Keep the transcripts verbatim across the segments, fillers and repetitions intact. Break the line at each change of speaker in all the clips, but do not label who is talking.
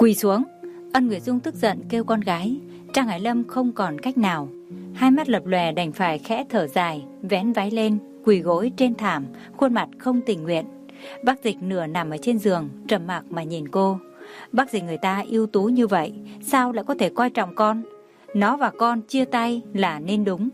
Quỳ xuống. Ân Nguyệt Dung tức giận kêu con gái. Trang Hải Lâm không còn cách nào, hai mắt lập lòe đành phải khẽ thở dài, vén váy lên, quỳ gối trên thảm, khuôn mặt không tình nguyện. Bác Dịch nửa nằm ở trên giường, trầm mặc mà nhìn cô. Bác Dịch người ta ưu tú như vậy, sao lại có thể coi trọng con? Nó và con chia tay là nên đúng.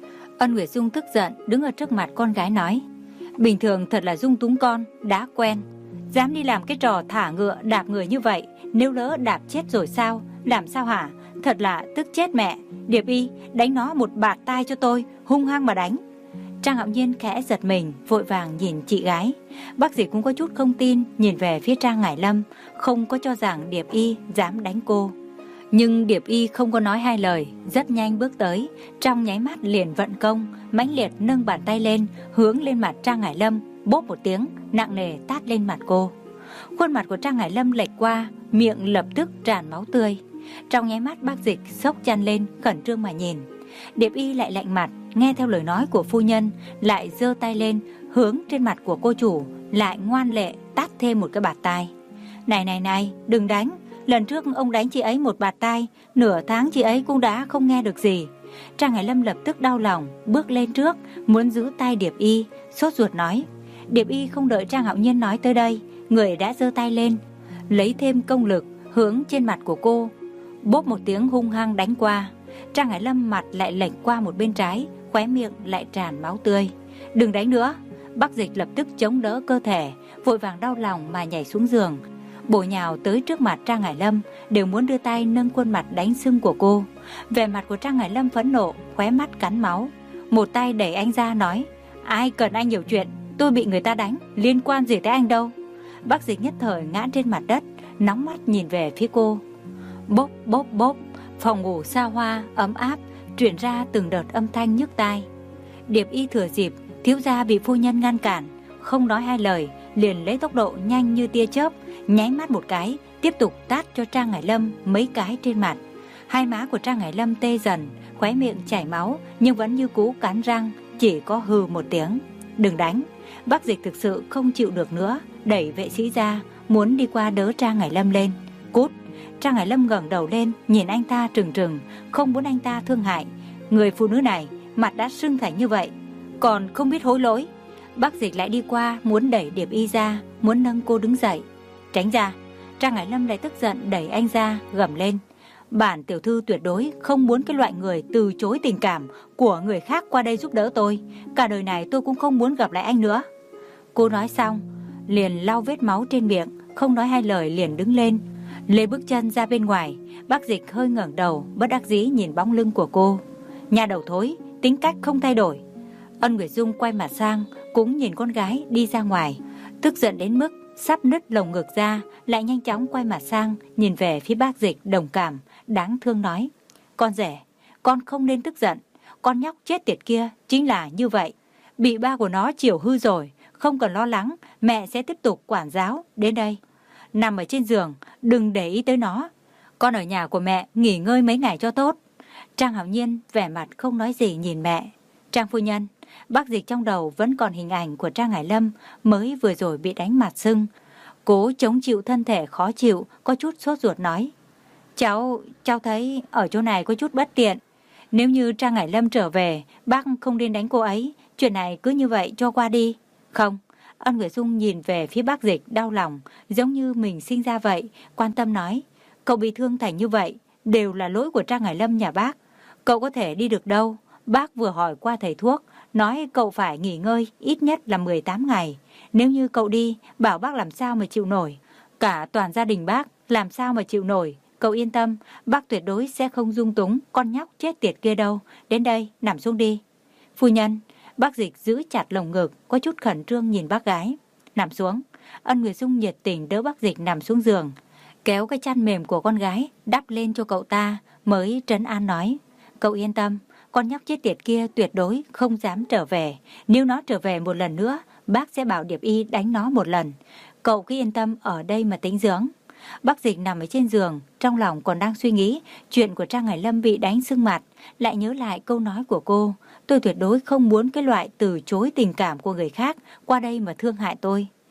Ân Nguyệt Dung tức giận đứng ở trước mặt con gái nói: bình thường thật là dung túng con, đã quen. Dám đi làm cái trò thả ngựa đạp người như vậy, nếu lỡ đạp chết rồi sao? Làm sao hả? Thật là tức chết mẹ. Điệp Y, đánh nó một bạt tai cho tôi, hung hăng mà đánh. Trang Hạo Nhiên khẽ giật mình, vội vàng nhìn chị gái. Bác Dịch cũng có chút không tin, nhìn về phía Trang Hải Lâm, không có cho rằng Điệp Y dám đánh cô. Nhưng Điệp Y không có nói hai lời, rất nhanh bước tới, trong nháy mắt liền vận công, mãnh liệt nâng bàn tay lên, hướng lên mặt Trang Hải Lâm, bốp một tiếng, nặng nề tát lên mặt cô. Khuôn mặt của Trang Hải Lâm lệch qua, miệng lập tức tràn máu tươi. Trong nháy mắt bác Dịch sốc chăn lên, khẩn trương mà nhìn. Điệp Y lại lạnh mặt, nghe theo lời nói của phu nhân, lại giơ tay lên, hướng trên mặt của cô chủ, lại ngoan lệ tát thêm một cái bạt tai. Này này này, đừng đánh. Lần trước ông đánh chị ấy một bạt tai, nửa tháng chị ấy cũng đã không nghe được gì. Trang Hải Lâm lập tức đau lòng, bước lên trước, muốn giữ tay Điệp Y, sốt ruột nói. Điệp Y không đợi Trang Hạo Nhiên nói tới đây, người đã giơ tay lên, lấy thêm công lực, hướng trên mặt của cô, bốp một tiếng hung hăng đánh qua. Trang Hải Lâm mặt lại lệch qua một bên trái, khóe miệng lại tràn máu tươi. Đừng đánh nữa. Bác Dịch lập tức chống đỡ cơ thể, vội vàng đau lòng mà nhảy xuống giường, bổ nhào tới trước mặt Trang Hải Lâm, đều muốn đưa tay nâng khuôn mặt đánh sưng của cô. Vẻ mặt của Trang Hải Lâm phẫn nộ, khóe mắt cắn máu, một tay đẩy anh ra nói: ai cần anh nhiều chuyện, tôi bị người ta đánh, liên quan gì tới anh đâu. Bác Dịch nhất thời ngã trên mặt đất, nóng mắt nhìn về phía cô. Bốp bốp bốp, phòng ngủ xa hoa ấm áp truyền ra từng đợt âm thanh nhức tai. Điệp Y thừa dịp thiếu gia bị phu nhân ngăn cản, không nói hai lời, liền lấy tốc độ nhanh như tia chớp, nháy mắt một cái, tiếp tục tát cho Trang Hải Lâm mấy cái trên mặt. Hai má của Trang Hải Lâm tê dần, khóe miệng chảy máu, nhưng vẫn như cũ cắn răng, chỉ có hừ một tiếng. Đừng đánh. Bác Dịch thực sự không chịu được nữa, đẩy vệ sĩ ra, muốn đi qua đỡ Trang Hải Lâm lên. Cút. Trang Hải Lâm ngẩng đầu lên, nhìn anh ta trừng trừng, không muốn anh ta thương hại. Người phụ nữ này, mặt đã sưng thành như vậy, còn không biết hối lỗi. Bác Dịch lại đi qua, muốn đẩy Điệp Y ra, muốn nâng cô đứng dậy. Tránh ra. Trang Hải Lâm lại tức giận đẩy anh ra, gầm lên. Bản tiểu thư tuyệt đối không muốn cái loại người từ chối tình cảm của người khác qua đây giúp đỡ tôi. Cả đời này tôi cũng không muốn gặp lại anh nữa. Cô nói xong, liền lau vết máu trên miệng, không nói hai lời liền đứng lên, lê bước chân ra bên ngoài. Bác Dịch hơi ngẩng đầu, bất đắc dĩ nhìn bóng lưng của cô. Nhà đầu thối, tính cách không thay đổi. Ân Nguyệt Dung quay mặt sang, cũng nhìn con gái đi ra ngoài, tức giận đến mức sắp nứt lồng ngực ra, lại nhanh chóng quay mặt sang, nhìn về phía bác Dịch đồng cảm, đáng thương nói. Con rể, con không nên tức giận. Con nhóc chết tiệt kia chính là như vậy, bị ba của nó chiều hư rồi. Không cần lo lắng, mẹ sẽ tiếp tục quản giáo. Đến đây, nằm ở trên giường, đừng để ý tới nó. Con ở nhà của mẹ nghỉ ngơi mấy ngày cho tốt. Trang Hạo Nhiên vẻ mặt không nói gì nhìn mẹ. Trang phu nhân. Bác Dịch trong đầu vẫn còn hình ảnh của Trang Hải Lâm mới vừa rồi bị đánh mặt sưng, cố chống chịu thân thể khó chịu, có chút sốt ruột nói. Cháu, cháu thấy ở chỗ này có chút bất tiện. Nếu như Trang Hải Lâm trở về, bác không nên đánh cô ấy. Chuyện này cứ như vậy cho qua đi. Không. Ân Nguyệt Dung nhìn về phía bác Dịch đau lòng, giống như mình sinh ra vậy, quan tâm nói. Cậu bị thương thành như vậy, đều là lỗi của Trang Hải Lâm nhà bác. Cậu có thể đi được đâu. Bác vừa hỏi qua thầy thuốc, nói cậu phải nghỉ ngơi ít nhất là mười tám ngày. Nếu như cậu đi, bảo bác làm sao mà chịu nổi. Cả toàn gia đình bác làm sao mà chịu nổi. Cậu yên tâm, bác tuyệt đối sẽ không dung túng con nhóc chết tiệt kia đâu. Đến đây, nằm xuống đi. Phu nhân. Bác Dịch giữ chặt lồng ngực, có chút khẩn trương nhìn bác gái. Nằm xuống. Ân Nguyệt Dung nhiệt tình đỡ bác Dịch nằm xuống giường, kéo cái chăn mềm của con gái đắp lên cho cậu ta, mới trấn an nói. Cậu yên tâm, con nhóc chết tiệt kia tuyệt đối không dám trở về. Nếu nó trở về một lần nữa, bác sẽ bảo Điệp Y đánh nó một lần. Cậu cứ yên tâm ở đây mà tĩnh dưỡng. Bác Dịch nằm ở trên giường, trong lòng còn đang suy nghĩ chuyện của Trang Hải Lâm bị đánh sưng mặt, lại nhớ lại câu nói của cô. Tôi tuyệt đối không muốn cái loại từ chối tình cảm của người khác qua đây mà thương hại tôi.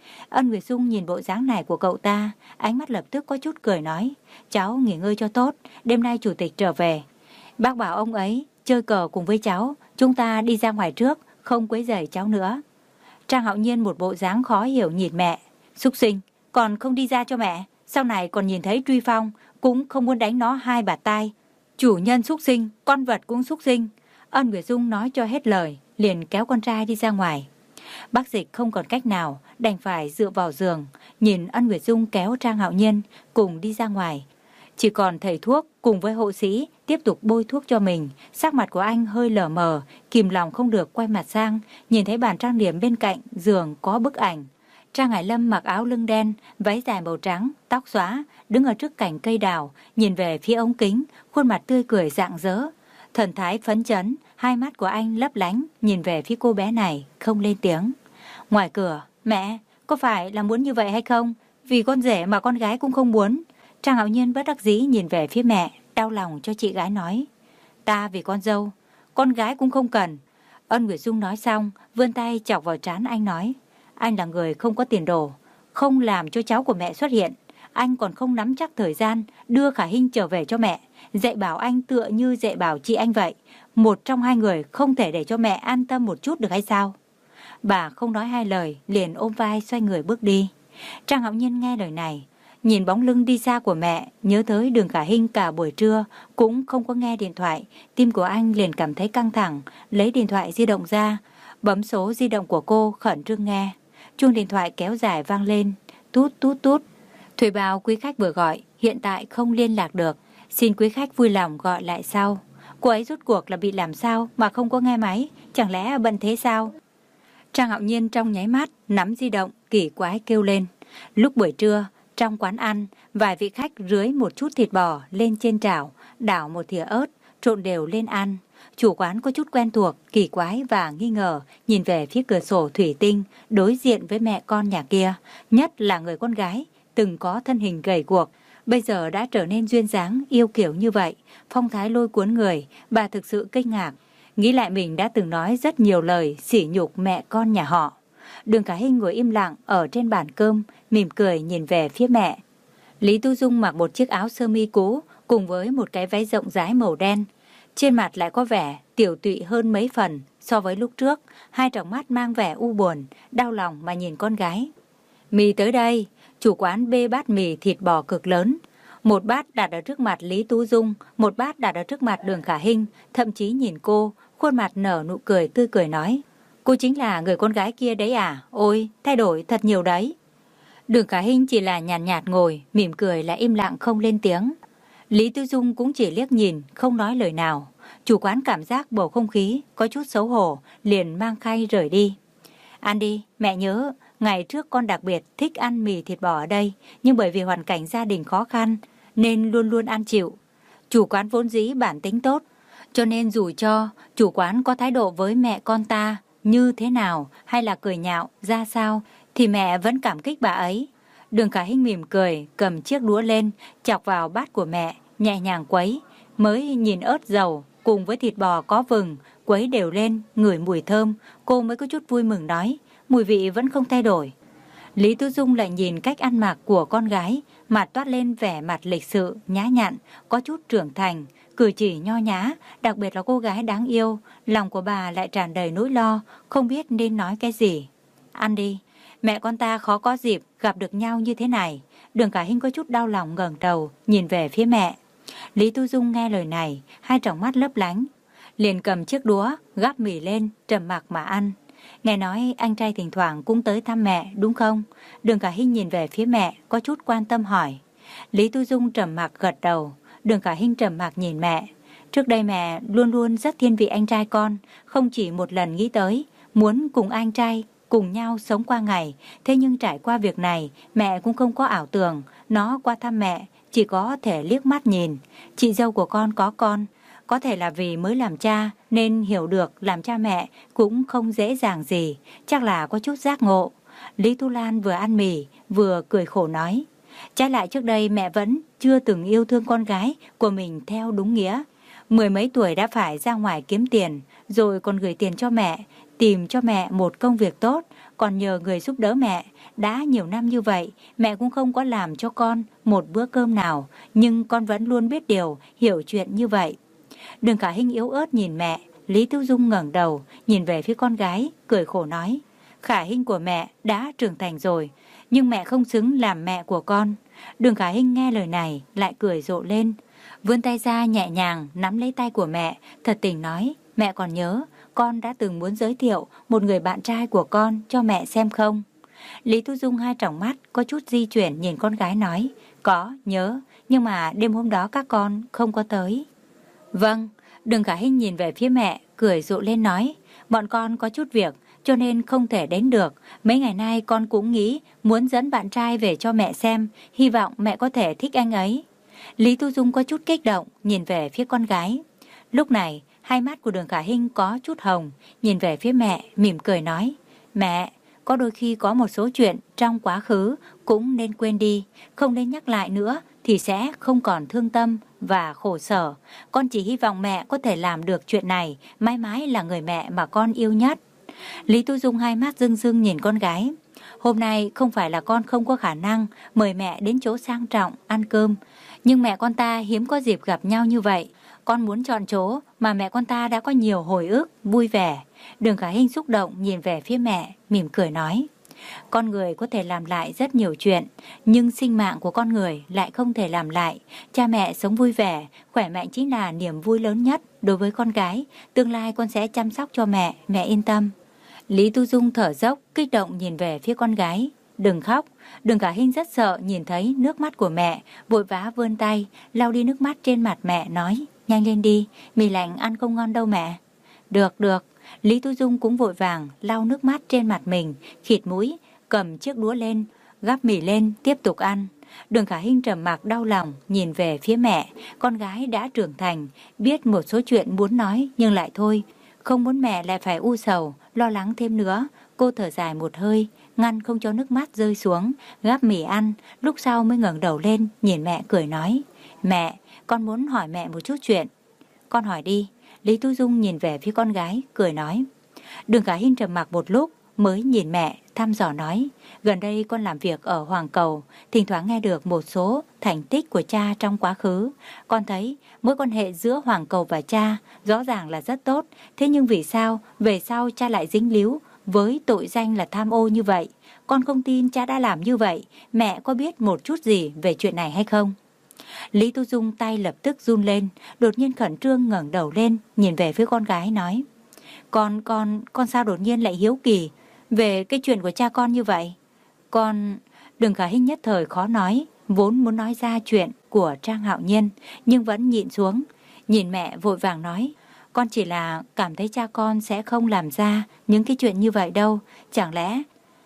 Ân Nguyệt Dung nhìn bộ dáng này của cậu ta, ánh mắt lập tức có chút cười nói, cháu nghỉ ngơi cho tốt, đêm nay chủ tịch trở về. Bác bảo ông ấy chơi cờ cùng với cháu, chúng ta đi ra ngoài trước, không quấy rầy cháu nữa. Trang Hạo Nhiên một bộ dáng khó hiểu nhìn mẹ, xúc sinh, còn không đi ra cho mẹ, sau này còn nhìn thấy Truy Phong, cũng không muốn đánh nó hai bạt tai. Chủ nhân xúc sinh, con vật cũng xúc sinh. Ân Nguyệt Dung nói cho hết lời, liền kéo con trai đi ra ngoài. Bác Dịch không còn cách nào, đành phải dựa vào giường, nhìn Ân Nguyệt Dung kéo Trang Hạo Nhiên cùng đi ra ngoài. Chỉ còn thầy thuốc cùng với hộ sĩ tiếp tục bôi thuốc cho mình. Sắc mặt của anh hơi lờ mờ, kìm lòng không được quay mặt sang, nhìn thấy bàn trang điểm bên cạnh giường có bức ảnh. Trang Hải Lâm mặc áo lưng đen, váy dài màu trắng, tóc xóa, đứng ở trước cành cây đào, nhìn về phía ống kính, khuôn mặt tươi cười rạng rỡ. Thần thái phấn chấn, hai mắt của anh lấp lánh, nhìn về phía cô bé này, không lên tiếng. Ngoài cửa, mẹ, có phải là muốn như vậy hay không? Vì con rể mà con gái cũng không muốn. Trang Hạo Nhiên bất đắc dĩ nhìn về phía mẹ, đau lòng cho chị gái nói. Ta vì con dâu, con gái cũng không cần. Ân Nguyệt Dung nói xong, vươn tay chọc vào trán anh nói. Anh là người không có tiền đồ, không làm cho cháu của mẹ xuất hiện. Anh còn không nắm chắc thời gian đưa Khả Hinh trở về cho mẹ. Dạy bảo anh tựa như dạy bảo chị anh vậy. Một trong hai người không thể để cho mẹ an tâm một chút được hay sao? Bà không nói hai lời, liền ôm vai xoay người bước đi. Trang Hạo Nhiên nghe lời này, nhìn bóng lưng đi xa của mẹ, nhớ tới Đường Khả Hinh cả buổi trưa cũng không có nghe điện thoại, tim của anh liền cảm thấy căng thẳng, lấy điện thoại di động ra, bấm số di động của cô khẩn trương nghe. Chuông điện thoại kéo dài vang lên, tút tút tút. Thuê bao quý khách vừa gọi, hiện tại không liên lạc được, xin quý khách vui lòng gọi lại sau. Cô ấy rốt cuộc là bị làm sao mà không có nghe máy, chẳng lẽ bận thế sao? Trang Hạo Nhiên trong nháy mắt nắm di động, kỳ quái kêu lên. Lúc buổi trưa, trong quán ăn, vài vị khách rưới một chút thịt bò lên trên chảo, đảo một thìa ớt, trộn đều lên ăn. Chủ quán có chút quen thuộc, kỳ quái và nghi ngờ, nhìn về phía cửa sổ thủy tinh, đối diện với mẹ con nhà kia, nhất là người con gái, từng có thân hình gầy guộc, bây giờ đã trở nên duyên dáng, yêu kiểu như vậy, phong thái lôi cuốn người, bà thực sự kinh ngạc, nghĩ lại mình đã từng nói rất nhiều lời sỉ nhục mẹ con nhà họ. Đường Khả Hinh ngồi im lặng ở trên bàn cơm, mỉm cười nhìn về phía mẹ. Lý Tu Dung mặc một chiếc áo sơ mi cũ cùng với một cái váy rộng rãi màu đen, trên mặt lại có vẻ tiểu tụy hơn mấy phần so với lúc trước, hai tròng mắt mang vẻ u buồn, đau lòng mà nhìn con gái. Mì tới đây, chủ quán bê bát mì thịt bò cực lớn. Một bát đặt ở trước mặt Lý Tu Dung, một bát đặt ở trước mặt Đường Khả Hinh, thậm chí nhìn cô, khuôn mặt nở nụ cười tươi cười nói. Cô chính là người con gái kia đấy à? Ôi, thay đổi thật nhiều đấy. Đường Khả Hinh chỉ là nhàn nhạt, nhạt ngồi, mỉm cười lại im lặng không lên tiếng. Lý Tu Dung cũng chỉ liếc nhìn, không nói lời nào. Chủ quán cảm giác bầu không khí có chút xấu hổ, liền mang khay rời đi. Ăn đi, mẹ nhớ, ngày trước con đặc biệt thích ăn mì thịt bò ở đây, nhưng bởi vì hoàn cảnh gia đình khó khăn, nên luôn luôn ăn chịu. Chủ quán vốn dĩ bản tính tốt, cho nên dù cho chủ quán có thái độ với mẹ con ta như thế nào, hay là cười nhạo, ra sao, thì mẹ vẫn cảm kích bà ấy. Đường Khả Hinh mỉm cười, cầm chiếc đũa lên, chọc vào bát của mẹ, nhẹ nhàng quấy, mới nhìn ớt dầu cùng với thịt bò có vừng, quấy đều lên, ngửi mùi thơm, cô mới có chút vui mừng nói, mùi vị vẫn không thay đổi. Lý Tu Dung lại nhìn cách ăn mặc của con gái, mặt toát lên vẻ mặt lịch sự, nhã nhặn, có chút trưởng thành, cử chỉ nho nhã, đặc biệt là cô gái đáng yêu, lòng của bà lại tràn đầy nỗi lo, không biết nên nói cái gì. Ăn đi, mẹ con ta khó có dịp gặp được nhau như thế này. Đường Khả Hinh có chút đau lòng ngẩng đầu, nhìn về phía mẹ. Lý Tu Dung nghe lời này, hai tròng mắt lấp lánh, liền cầm chiếc đũa, gắp mì lên, trầm mặc mà ăn. Nghe nói anh trai thỉnh thoảng cũng tới thăm mẹ, đúng không? Đường Khả Hinh nhìn về phía mẹ, có chút quan tâm hỏi. Lý Tu Dung trầm mặc gật đầu. Đường Khả Hinh trầm mặc nhìn mẹ. Trước đây mẹ luôn luôn rất thiên vị anh trai con, không chỉ một lần nghĩ tới, muốn cùng anh trai cùng nhau sống qua ngày. Thế nhưng trải qua việc này, mẹ cũng không có ảo tưởng, nó qua thăm mẹ, chỉ có thể liếc mắt nhìn. Chị dâu của con có con, có thể là vì mới làm cha nên hiểu được làm cha mẹ cũng không dễ dàng gì, chắc là có chút giác ngộ. Lý Tu Lan vừa ăn mì, vừa cười khổ nói. Trái lại trước đây mẹ vẫn chưa từng yêu thương con gái của mình theo đúng nghĩa. Mười mấy tuổi đã phải ra ngoài kiếm tiền, rồi còn gửi tiền cho mẹ, tìm cho mẹ một công việc tốt, còn nhờ người giúp đỡ mẹ. Đã nhiều năm như vậy, mẹ cũng không có làm cho con một bữa cơm nào, nhưng con vẫn luôn biết điều, hiểu chuyện như vậy. Đường Khả Hinh yếu ớt nhìn mẹ. Lý Tú Dung ngẩng đầu, nhìn về phía con gái, cười khổ nói: Khả Hinh của mẹ đã trưởng thành rồi, nhưng mẹ không xứng làm mẹ của con. Đường Khả Hinh nghe lời này, lại cười rộ lên, vươn tay ra nhẹ nhàng nắm lấy tay của mẹ, thật tình nói: Mẹ còn nhớ, con đã từng muốn giới thiệu một người bạn trai của con cho mẹ xem không? Lý Tú Dung hai tròng mắt có chút di chuyển nhìn con gái nói: Có, nhớ, nhưng mà đêm hôm đó các con không có tới. Vâng. Đường Khả Hinh nhìn về phía mẹ, cười rộ lên nói: Bọn con có chút việc, cho nên không thể đến được. Mấy ngày nay con cũng nghĩ muốn dẫn bạn trai về cho mẹ xem, hy vọng mẹ có thể thích anh ấy. Lý Tu Dung có chút kích động, nhìn về phía con gái. Lúc này, hai mắt của Đường Khả Hinh có chút hồng, nhìn về phía mẹ, mỉm cười nói: Mẹ, có đôi khi có một số chuyện trong quá khứ cũng nên quên đi, không nên nhắc lại nữa thì sẽ không còn thương tâm và khổ sở. Con chỉ hy vọng mẹ có thể làm được chuyện này, mãi mãi là người mẹ mà con yêu nhất. Lý Tu Dung hai mắt rưng rưng nhìn con gái. Hôm nay không phải là con không có khả năng mời mẹ đến chỗ sang trọng ăn cơm, nhưng mẹ con ta hiếm có dịp gặp nhau như vậy. Con muốn chọn chỗ mà mẹ con ta đã có nhiều hồi ức, vui vẻ. Đường Khả Hinh xúc động nhìn về phía mẹ, mỉm cười nói: Con người có thể làm lại rất nhiều chuyện, nhưng sinh mạng của con người lại không thể làm lại. Cha mẹ sống vui vẻ, khỏe mạnh chính là niềm vui lớn nhất đối với con gái. Tương lai con sẽ chăm sóc cho mẹ, mẹ yên tâm. Lý Tu Dung thở dốc, kích động nhìn về phía con gái. Đừng khóc. Đường Khả Hinh rất sợ nhìn thấy nước mắt của mẹ, vội vã vươn tay lau đi nước mắt trên mặt mẹ, nói: Nhanh lên đi, mì lạnh ăn không ngon đâu mẹ. Được, được. Lý Tu Dung cũng vội vàng lau nước mắt trên mặt mình, khịt mũi, cầm chiếc đũa lên, gắp mì lên, tiếp tục ăn. Đường Khả Hinh trầm mặc đau lòng nhìn về phía mẹ. Con gái đã trưởng thành, biết một số chuyện muốn nói nhưng lại thôi, không muốn mẹ lại phải u sầu, lo lắng thêm nữa. Cô thở dài một hơi, ngăn không cho nước mắt rơi xuống, gắp mì ăn, lúc sau mới ngẩng đầu lên nhìn mẹ cười nói: Mẹ, con muốn hỏi mẹ một chút chuyện. Con hỏi đi. Lý Tu Dung nhìn về phía con gái, cười nói. Đường Khả Hinh trầm mặc một lúc mới nhìn mẹ, thăm dò nói: Gần đây con làm việc ở Hoàng Cầu, thỉnh thoảng nghe được một số thành tích của cha trong quá khứ. Con thấy mối quan hệ giữa Hoàng Cầu và cha rõ ràng là rất tốt. Thế nhưng vì sao về sau cha lại dính líu với tội danh là tham ô như vậy? Con không tin cha đã làm như vậy. Mẹ có biết một chút gì về chuyện này hay không? Lý Tu Dung tay lập tức run lên, đột nhiên khẩn trương ngẩng đầu lên, nhìn về phía con gái nói: Con, con, con sao đột nhiên lại hiếu kỳ về cái chuyện của cha con như vậy? Con... Đường Khả Hinh nhất thời khó nói, vốn muốn nói ra chuyện của Trang Hạo Nhiên, nhưng vẫn nhịn xuống. Nhìn mẹ vội vàng nói: Con chỉ là cảm thấy cha con sẽ không làm ra những cái chuyện như vậy đâu. Chẳng lẽ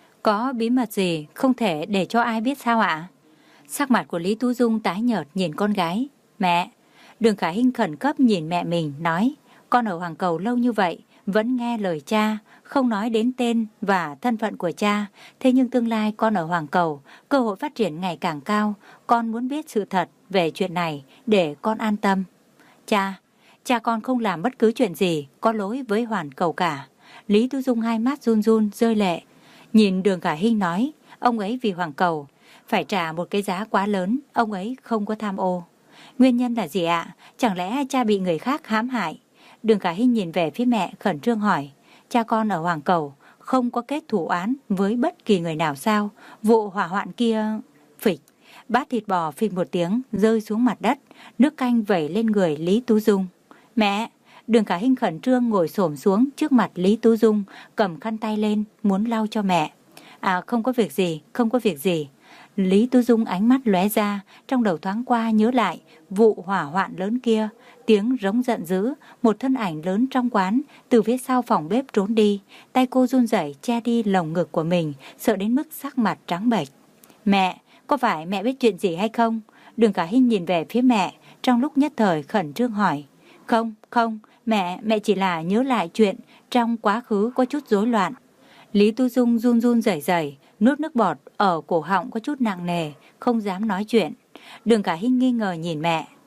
có bí mật gì không thể để cho ai biết sao ạ? Sắc mặt của Lý Tú Dung tái nhợt nhìn con gái. Mẹ! Đường Khả Hinh khẩn cấp nhìn mẹ mình nói: Con ở Hoàng Cầu lâu như vậy, vẫn nghe lời cha, không nói đến tên và thân phận của cha. Thế nhưng tương lai con ở Hoàng Cầu, cơ hội phát triển ngày càng cao. Con muốn biết sự thật về chuyện này để con an tâm. Cha! Cha con không làm bất cứ chuyện gì có lỗi với Hoàng Cầu cả. Lý Tú Dung hai mắt run run rơi lệ, nhìn Đường Khả Hinh nói: Ông ấy vì Hoàng Cầu phải trả một cái giá quá lớn, ông ấy không có tham ô. Nguyên nhân là gì ạ? Chẳng lẽ cha bị người khác hãm hại? Đường Khả Hinh nhìn về phía mẹ khẩn trương hỏi: Cha con ở Hoàng Cầu không có kết thủ án với bất kỳ người nào sao? Vụ hỏa hoạn kia... Phịch! Bát thịt bò phịch một tiếng rơi xuống mặt đất, nước canh vẩy lên người Lý Tú Dung. Mẹ! Đường Khả Hinh khẩn trương ngồi xổm xuống trước mặt Lý Tú Dung, cầm khăn tay lên muốn lau cho mẹ. À, không có việc gì, không có việc gì. Lý Tu Dung ánh mắt lóe ra, trong đầu thoáng qua nhớ lại vụ hỏa hoạn lớn kia, tiếng rống giận dữ, một thân ảnh lớn trong quán từ phía sau phòng bếp trốn đi, tay cô run rẩy che đi lồng ngực của mình, sợ đến mức sắc mặt trắng bệch. Mẹ, có phải mẹ biết chuyện gì hay không? Đường Khả Hinh nhìn về phía mẹ, trong lúc nhất thời khẩn trương hỏi. Không, không, mẹ, mẹ chỉ là nhớ lại chuyện trong quá khứ có chút rối loạn. Lý Tu Dung run run rẩy rẩy, nuốt nước bọt ở cổ họng có chút nặng nề, không dám nói chuyện. Đường Khả Hinh nghi ngờ nhìn mẹ.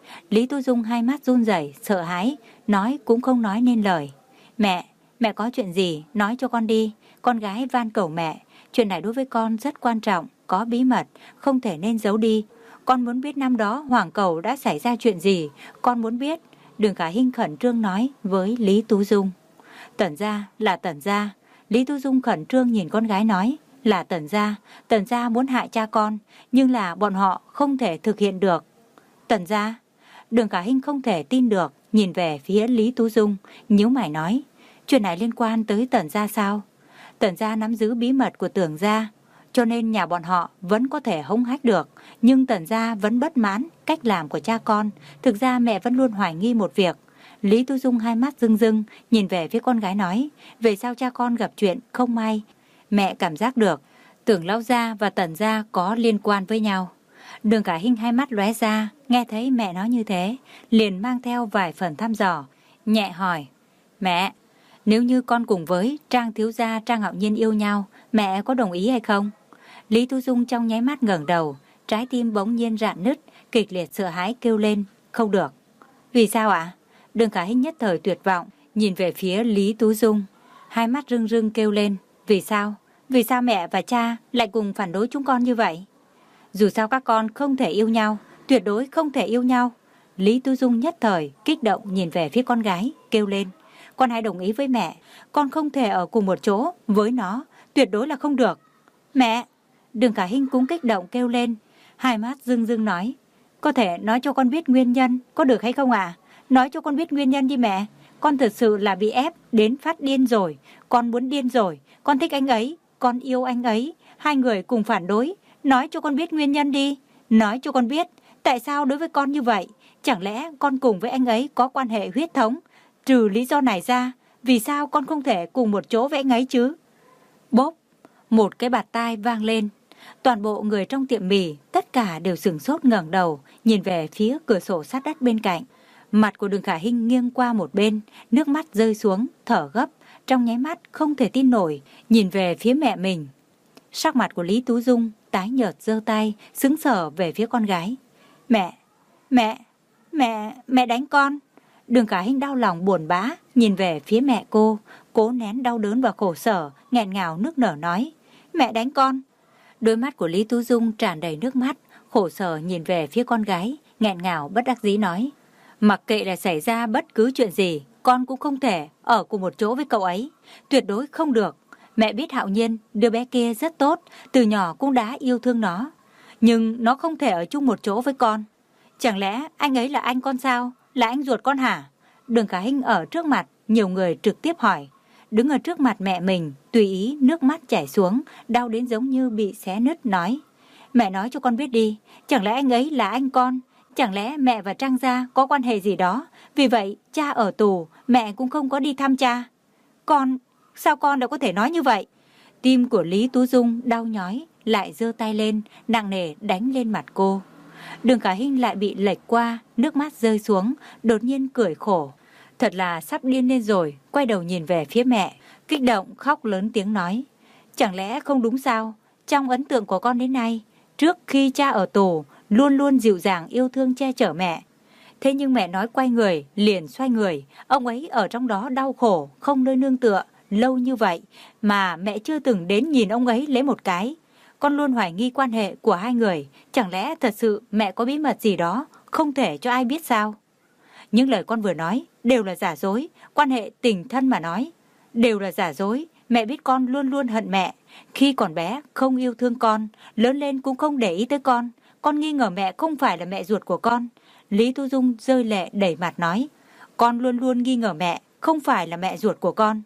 Lý Tú Dung hai mắt run rẩy, sợ hãi, nói cũng không nói nên lời. Mẹ, mẹ có chuyện gì, nói cho con đi. Con gái van cầu mẹ, chuyện này đối với con rất quan trọng, có bí mật, không thể nên giấu đi. Con muốn biết năm đó Hoàng Cầu đã xảy ra chuyện gì, con muốn biết. Đường Khả Hinh khẩn trương nói với Lý Tú Dung. Tần gia là Tần gia. Lý Tú Dung khẩn trương nhìn con gái nói, là Tần gia. Tần gia muốn hại cha con, nhưng là bọn họ không thể thực hiện được. Tần gia. Đường Khả Hinh không thể tin được, nhìn về phía Lý Tú Dung, nhíu mày nói, chuyện này liên quan tới Tần gia sao? Tần gia nắm giữ bí mật của Tưởng gia, cho nên nhà bọn họ vẫn có thể hống hách được, nhưng Tần gia vẫn bất mãn cách làm của cha con. Thực ra mẹ vẫn luôn hoài nghi một việc. Lý Tú Dung hai mắt rưng rưng, nhìn về phía con gái nói, về sao cha con gặp chuyện không may, mẹ cảm giác được Tưởng lão gia và Tần gia có liên quan với nhau. Đường Khả Hinh hai mắt lóe ra, nghe thấy mẹ nói như thế, liền mang theo vài phần thăm dò, nhẹ hỏi, mẹ, nếu như con cùng với Trang thiếu gia Trang Hạo Nhiên yêu nhau, mẹ có đồng ý hay không? Lý Tú Dung trong nháy mắt ngẩng đầu, trái tim bỗng nhiên rạn nứt, kịch liệt sợ hãi kêu lên, không được. Vì sao ạ? Đường Khả Hinh nhất thời tuyệt vọng, nhìn về phía Lý Tú Dung, hai mắt rưng rưng kêu lên, vì sao? Vì sao mẹ và cha lại cùng phản đối chúng con như vậy? Dù sao các con không thể yêu nhau, tuyệt đối không thể yêu nhau. Lý Tú Dung nhất thời kích động nhìn về phía con gái, kêu lên, con hãy đồng ý với mẹ, con không thể ở cùng một chỗ với nó, tuyệt đối là không được. Mẹ! Đường Khả Hinh cũng kích động kêu lên, hai mắt rưng rưng nói, có thể nói cho con biết nguyên nhân, có được hay không ạ? Nói cho con biết nguyên nhân đi mẹ, con thật sự là bị ép đến phát điên rồi, con muốn điên rồi, con thích anh ấy, con yêu anh ấy, hai người cùng phản đối, nói cho con biết nguyên nhân đi, nói cho con biết, tại sao đối với con như vậy, chẳng lẽ con cùng với anh ấy có quan hệ huyết thống, trừ lý do này ra, vì sao con không thể cùng một chỗ với anh ấy chứ? Bốp, một cái bạt tai vang lên, toàn bộ người trong tiệm mì, tất cả đều sửng sốt ngẩng đầu, nhìn về phía cửa sổ sát đất bên cạnh. Mặt của Đường Khả Hinh nghiêng qua một bên, nước mắt rơi xuống, thở gấp, trong nháy mắt không thể tin nổi, nhìn về phía mẹ mình. Sắc mặt của Lý Tú Dung tái nhợt giơ tay, sững sờ về phía con gái. Mẹ, mẹ, mẹ, mẹ đánh con. Đường Khả Hinh đau lòng buồn bã, nhìn về phía mẹ cô, cố nén đau đớn và khổ sở, nghẹn ngào nức nở nói, mẹ đánh con. Đôi mắt của Lý Tú Dung tràn đầy nước mắt, khổ sở nhìn về phía con gái, nghẹn ngào bất đắc dĩ nói, mặc kệ là xảy ra bất cứ chuyện gì, con cũng không thể ở cùng một chỗ với cậu ấy, tuyệt đối không được. Mẹ biết Hạo Nhiên, đứa bé kia rất tốt, từ nhỏ cũng đã yêu thương nó, nhưng nó không thể ở chung một chỗ với con. Chẳng lẽ anh ấy là anh con sao? Là anh ruột con hả? Đường Khả Hinh ở trước mặt, nhiều người trực tiếp hỏi. Đứng ở trước mặt mẹ mình, tùy ý nước mắt chảy xuống, đau đến giống như bị xé nứt nói. Mẹ nói cho con biết đi, chẳng lẽ anh ấy là anh con? Chẳng lẽ mẹ và Trang gia có quan hệ gì đó? Vì vậy, cha ở tù, mẹ cũng không có đi thăm cha. Con, sao con đã có thể nói như vậy? Tim của Lý Tú Dung đau nhói, lại giơ tay lên, nặng nề đánh lên mặt cô. Đường Khả Hinh lại bị lệch qua, nước mắt rơi xuống, đột nhiên cười khổ. Thật là sắp điên lên rồi, quay đầu nhìn về phía mẹ, kích động khóc lớn tiếng nói. Chẳng lẽ không đúng sao? Trong ấn tượng của con đến nay, trước khi cha ở tù, luôn luôn dịu dàng yêu thương che chở mẹ. Thế nhưng mẹ nói quay người, liền xoay người, ông ấy ở trong đó đau khổ, không nơi nương tựa, lâu như vậy, mà mẹ chưa từng đến nhìn ông ấy lấy một cái. Con luôn hoài nghi quan hệ của hai người, chẳng lẽ thật sự mẹ có bí mật gì đó, không thể cho ai biết sao? Những lời con vừa nói đều là giả dối, quan hệ tình thân mà nói, đều là giả dối. Mẹ biết con luôn luôn hận mẹ, khi còn bé không yêu thương con, lớn lên cũng không để ý tới con. Con nghi ngờ mẹ không phải là mẹ ruột của con. Lý Tú Dung rơi lệ đẩy mặt nói, con luôn luôn nghi ngờ mẹ không phải là mẹ ruột của con.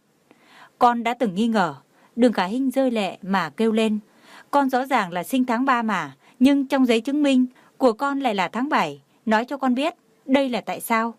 Con đã từng nghi ngờ. Đường Khả Hinh rơi lệ mà kêu lên, con rõ ràng là sinh tháng ba mà, nhưng trong giấy chứng minh của con lại là tháng bảy. Nói cho con biết, đây là tại sao?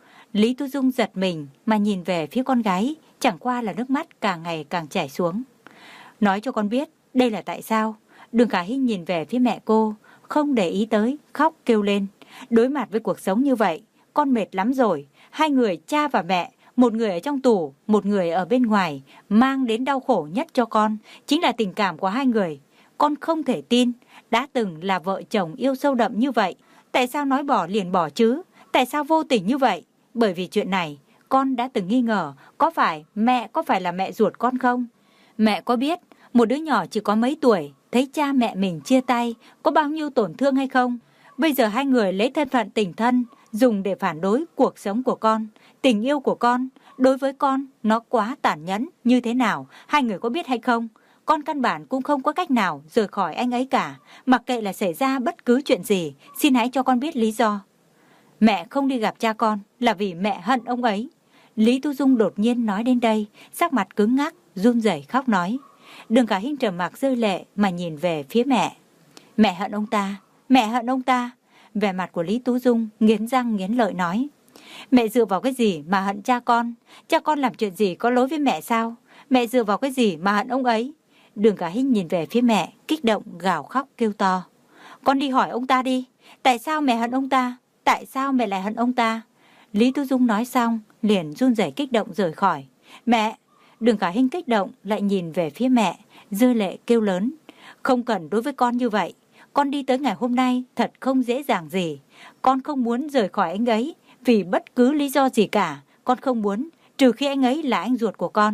Lý Tú Dung giật mình mà nhìn về phía con gái, chẳng qua là nước mắt càng ngày càng chảy xuống. Nói cho con biết, đây là tại sao? Đường Khả Hinh nhìn về phía mẹ cô, không để ý tới, khóc kêu lên. Đối mặt với cuộc sống như vậy, con mệt lắm rồi. Hai người cha và mẹ, một người ở trong tù, một người ở bên ngoài, mang đến đau khổ nhất cho con, chính là tình cảm của hai người. Con không thể tin, đã từng là vợ chồng yêu sâu đậm như vậy, tại sao nói bỏ liền bỏ chứ? Tại sao vô tình như vậy? Bởi vì chuyện này, con đã từng nghi ngờ có phải mẹ có phải là mẹ ruột con không? Mẹ có biết một đứa nhỏ chỉ có mấy tuổi thấy cha mẹ mình chia tay có bao nhiêu tổn thương hay không? Bây giờ hai người lấy thân phận tình thân dùng để phản đối cuộc sống của con, tình yêu của con. Đối với con, nó quá tàn nhẫn như thế nào, hai người có biết hay không? Con căn bản cũng không có cách nào rời khỏi anh ấy cả, mặc kệ là xảy ra bất cứ chuyện gì, xin hãy cho con biết lý do. Mẹ không đi gặp cha con là vì mẹ hận ông ấy. Lý Tu Dung đột nhiên nói đến đây, sắc mặt cứng ngắc, run rẩy khóc nói. Đường Khả Hinh trầm mặc rơi lệ mà nhìn về phía mẹ. Mẹ hận ông ta, mẹ hận ông ta. Vẻ mặt của Lý Tu Dung nghiến răng nghiến lợi nói. Mẹ dựa vào cái gì mà hận cha con? Cha con làm chuyện gì có lỗi với mẹ sao? Mẹ dựa vào cái gì mà hận ông ấy? Đường Khả Hinh nhìn về phía mẹ, kích động gào khóc kêu to. Con đi hỏi ông ta đi. Tại sao mẹ hận ông ta? Tại sao mẹ lại hận ông ta? Lý Tu Dung nói xong, liền run rẩy kích động rời khỏi. Mẹ! Đường Khả Hinh kích động lại nhìn về phía mẹ, rơi lệ kêu lớn. Không cần đối với con như vậy. Con đi tới ngày hôm nay thật không dễ dàng gì. Con không muốn rời khỏi anh ấy vì bất cứ lý do gì cả. Con không muốn, trừ khi anh ấy là anh ruột của con.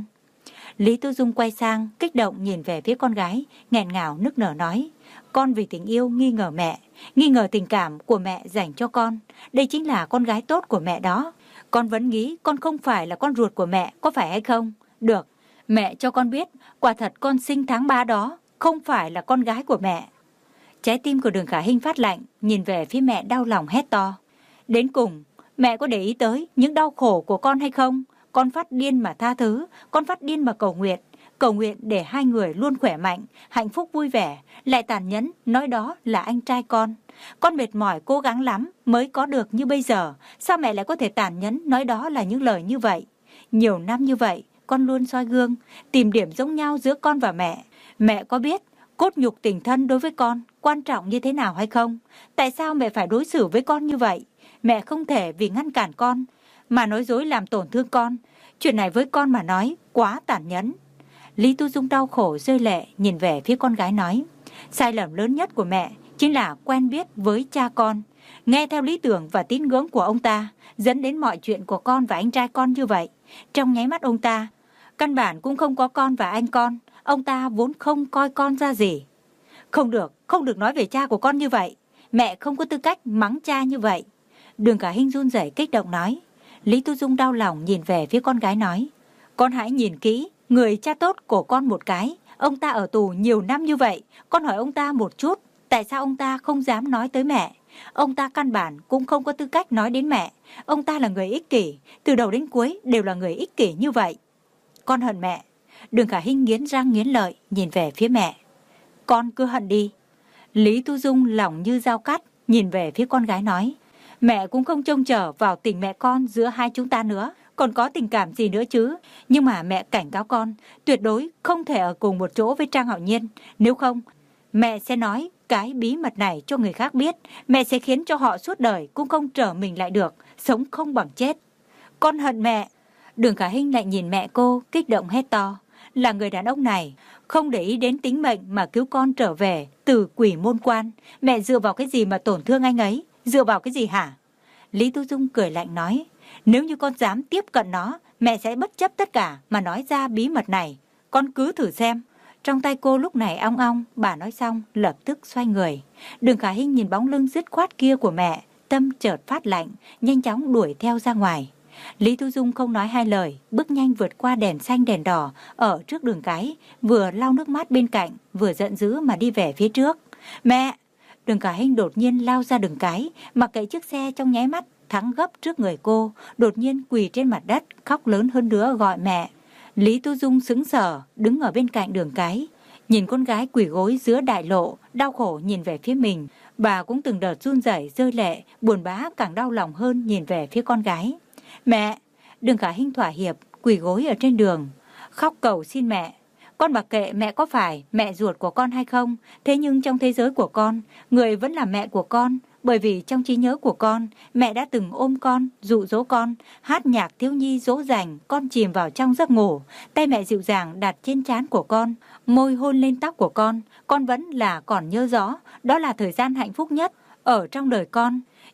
Lý Tu Dung quay sang, kích động nhìn về phía con gái, nghẹn ngào nức nở nói. Con vì tình yêu nghi ngờ mẹ, nghi ngờ tình cảm của mẹ dành cho con. Đây chính là con gái tốt của mẹ đó. Con vẫn nghĩ con không phải là con ruột của mẹ, có phải hay không? Được, mẹ cho con biết, quả thật con sinh tháng ba đó, không phải là con gái của mẹ. Trái tim của Đường Khả Hinh phát lạnh, nhìn về phía mẹ đau lòng hét to. Đến cùng, mẹ có để ý tới những đau khổ của con hay không? Con phát điên mà tha thứ, con phát điên mà cầu nguyện. Cầu nguyện để hai người luôn khỏe mạnh, hạnh phúc vui vẻ, lại tàn nhẫn, nói đó là anh trai con. Con mệt mỏi cố gắng lắm mới có được như bây giờ, sao mẹ lại có thể tàn nhẫn nói đó là những lời như vậy? Nhiều năm như vậy, con luôn soi gương, tìm điểm giống nhau giữa con và mẹ. Mẹ có biết cốt nhục tình thân đối với con quan trọng như thế nào hay không? Tại sao mẹ phải đối xử với con như vậy? Mẹ không thể vì ngăn cản con mà nói dối làm tổn thương con. Chuyện này với con mà nói quá tàn nhẫn. Lý Tu Dung đau khổ rơi lệ nhìn về phía con gái nói. Sai lầm lớn nhất của mẹ chính là quen biết với cha con, nghe theo lý tưởng và tín ngưỡng của ông ta, dẫn đến mọi chuyện của con và anh trai con như vậy. Trong nháy mắt ông ta, căn bản cũng không có con và anh con. Ông ta vốn không coi con ra gì. Không được, không được nói về cha của con như vậy. Mẹ không có tư cách mắng cha như vậy. Đường Khả Hinh run rẩy kích động nói. Lý Tu Dung đau lòng nhìn về phía con gái nói. Con hãy nhìn kỹ người cha tốt của con một cái. Ông ta ở tù nhiều năm như vậy. Con hỏi ông ta một chút, tại sao ông ta không dám nói tới mẹ? Ông ta căn bản cũng không có tư cách nói đến mẹ. Ông ta là người ích kỷ, từ đầu đến cuối đều là người ích kỷ như vậy. Con hận mẹ. Đường Khả Hinh nghiến răng nghiến lợi nhìn về phía mẹ. Con cứ hận đi. Lý Tu Dung lòng như dao cắt nhìn về phía con gái nói. Mẹ cũng không trông chờ vào tình mẹ con giữa hai chúng ta nữa. Còn có tình cảm gì nữa chứ? Nhưng mà mẹ cảnh cáo con tuyệt đối không thể ở cùng một chỗ với Trang Hạo Nhiên. Nếu không, mẹ sẽ nói cái bí mật này cho người khác biết. Mẹ sẽ khiến cho họ suốt đời cũng không trở mình lại được, sống không bằng chết. Con hận mẹ. Đường Khả Hinh lại nhìn mẹ cô, kích động hét to. Là người đàn ông này không để ý đến tính mệnh mà cứu con trở về từ quỷ môn quan. Mẹ dựa vào cái gì mà tổn thương anh ấy? Dựa vào cái gì hả? Lý Tu Dung cười lạnh nói. Nếu như con dám tiếp cận nó, mẹ sẽ bất chấp tất cả mà nói ra bí mật này. Con cứ thử xem. Trong tay cô lúc này ong ong, bà nói xong lập tức xoay người. Đường Khả Hinh nhìn bóng lưng dứt khoát kia của mẹ, tâm chợt phát lạnh, nhanh chóng đuổi theo ra ngoài. Lý Tu Dung không nói hai lời, bước nhanh vượt qua đèn xanh đèn đỏ ở trước đường cái, vừa lau nước mắt bên cạnh, vừa giận dữ mà đi về phía trước. Mẹ! Đường Khả Hinh đột nhiên lao ra đường cái, mặc kệ chiếc xe trong nháy mắt thắng gấp trước người cô, đột nhiên quỳ trên mặt đất, khóc lớn hơn nữa gọi mẹ. Lý Tu Dung sững sờ, đứng ở bên cạnh đường cái, nhìn con gái quỳ gối giữa đại lộ, đau khổ nhìn về phía mình. Bà cũng từng đợt run rẩy rơi lệ, buồn bã càng đau lòng hơn nhìn về phía con gái. Mẹ! Đường Khả Hinh thỏa hiệp, quỳ gối ở trên đường, khóc cầu xin mẹ. Con mặc kệ mẹ có phải mẹ ruột của con hay không, thế nhưng trong thế giới của con, người vẫn là mẹ của con. Bởi vì trong trí nhớ của con, mẹ đã từng ôm con, dụ dỗ con, hát nhạc thiếu nhi dỗ dành, con chìm vào trong giấc ngủ. Tay mẹ dịu dàng đặt trên trán của con, môi hôn lên tóc của con. Con vẫn là còn nhớ rõ, đó là thời gian hạnh phúc nhất ở trong đời con.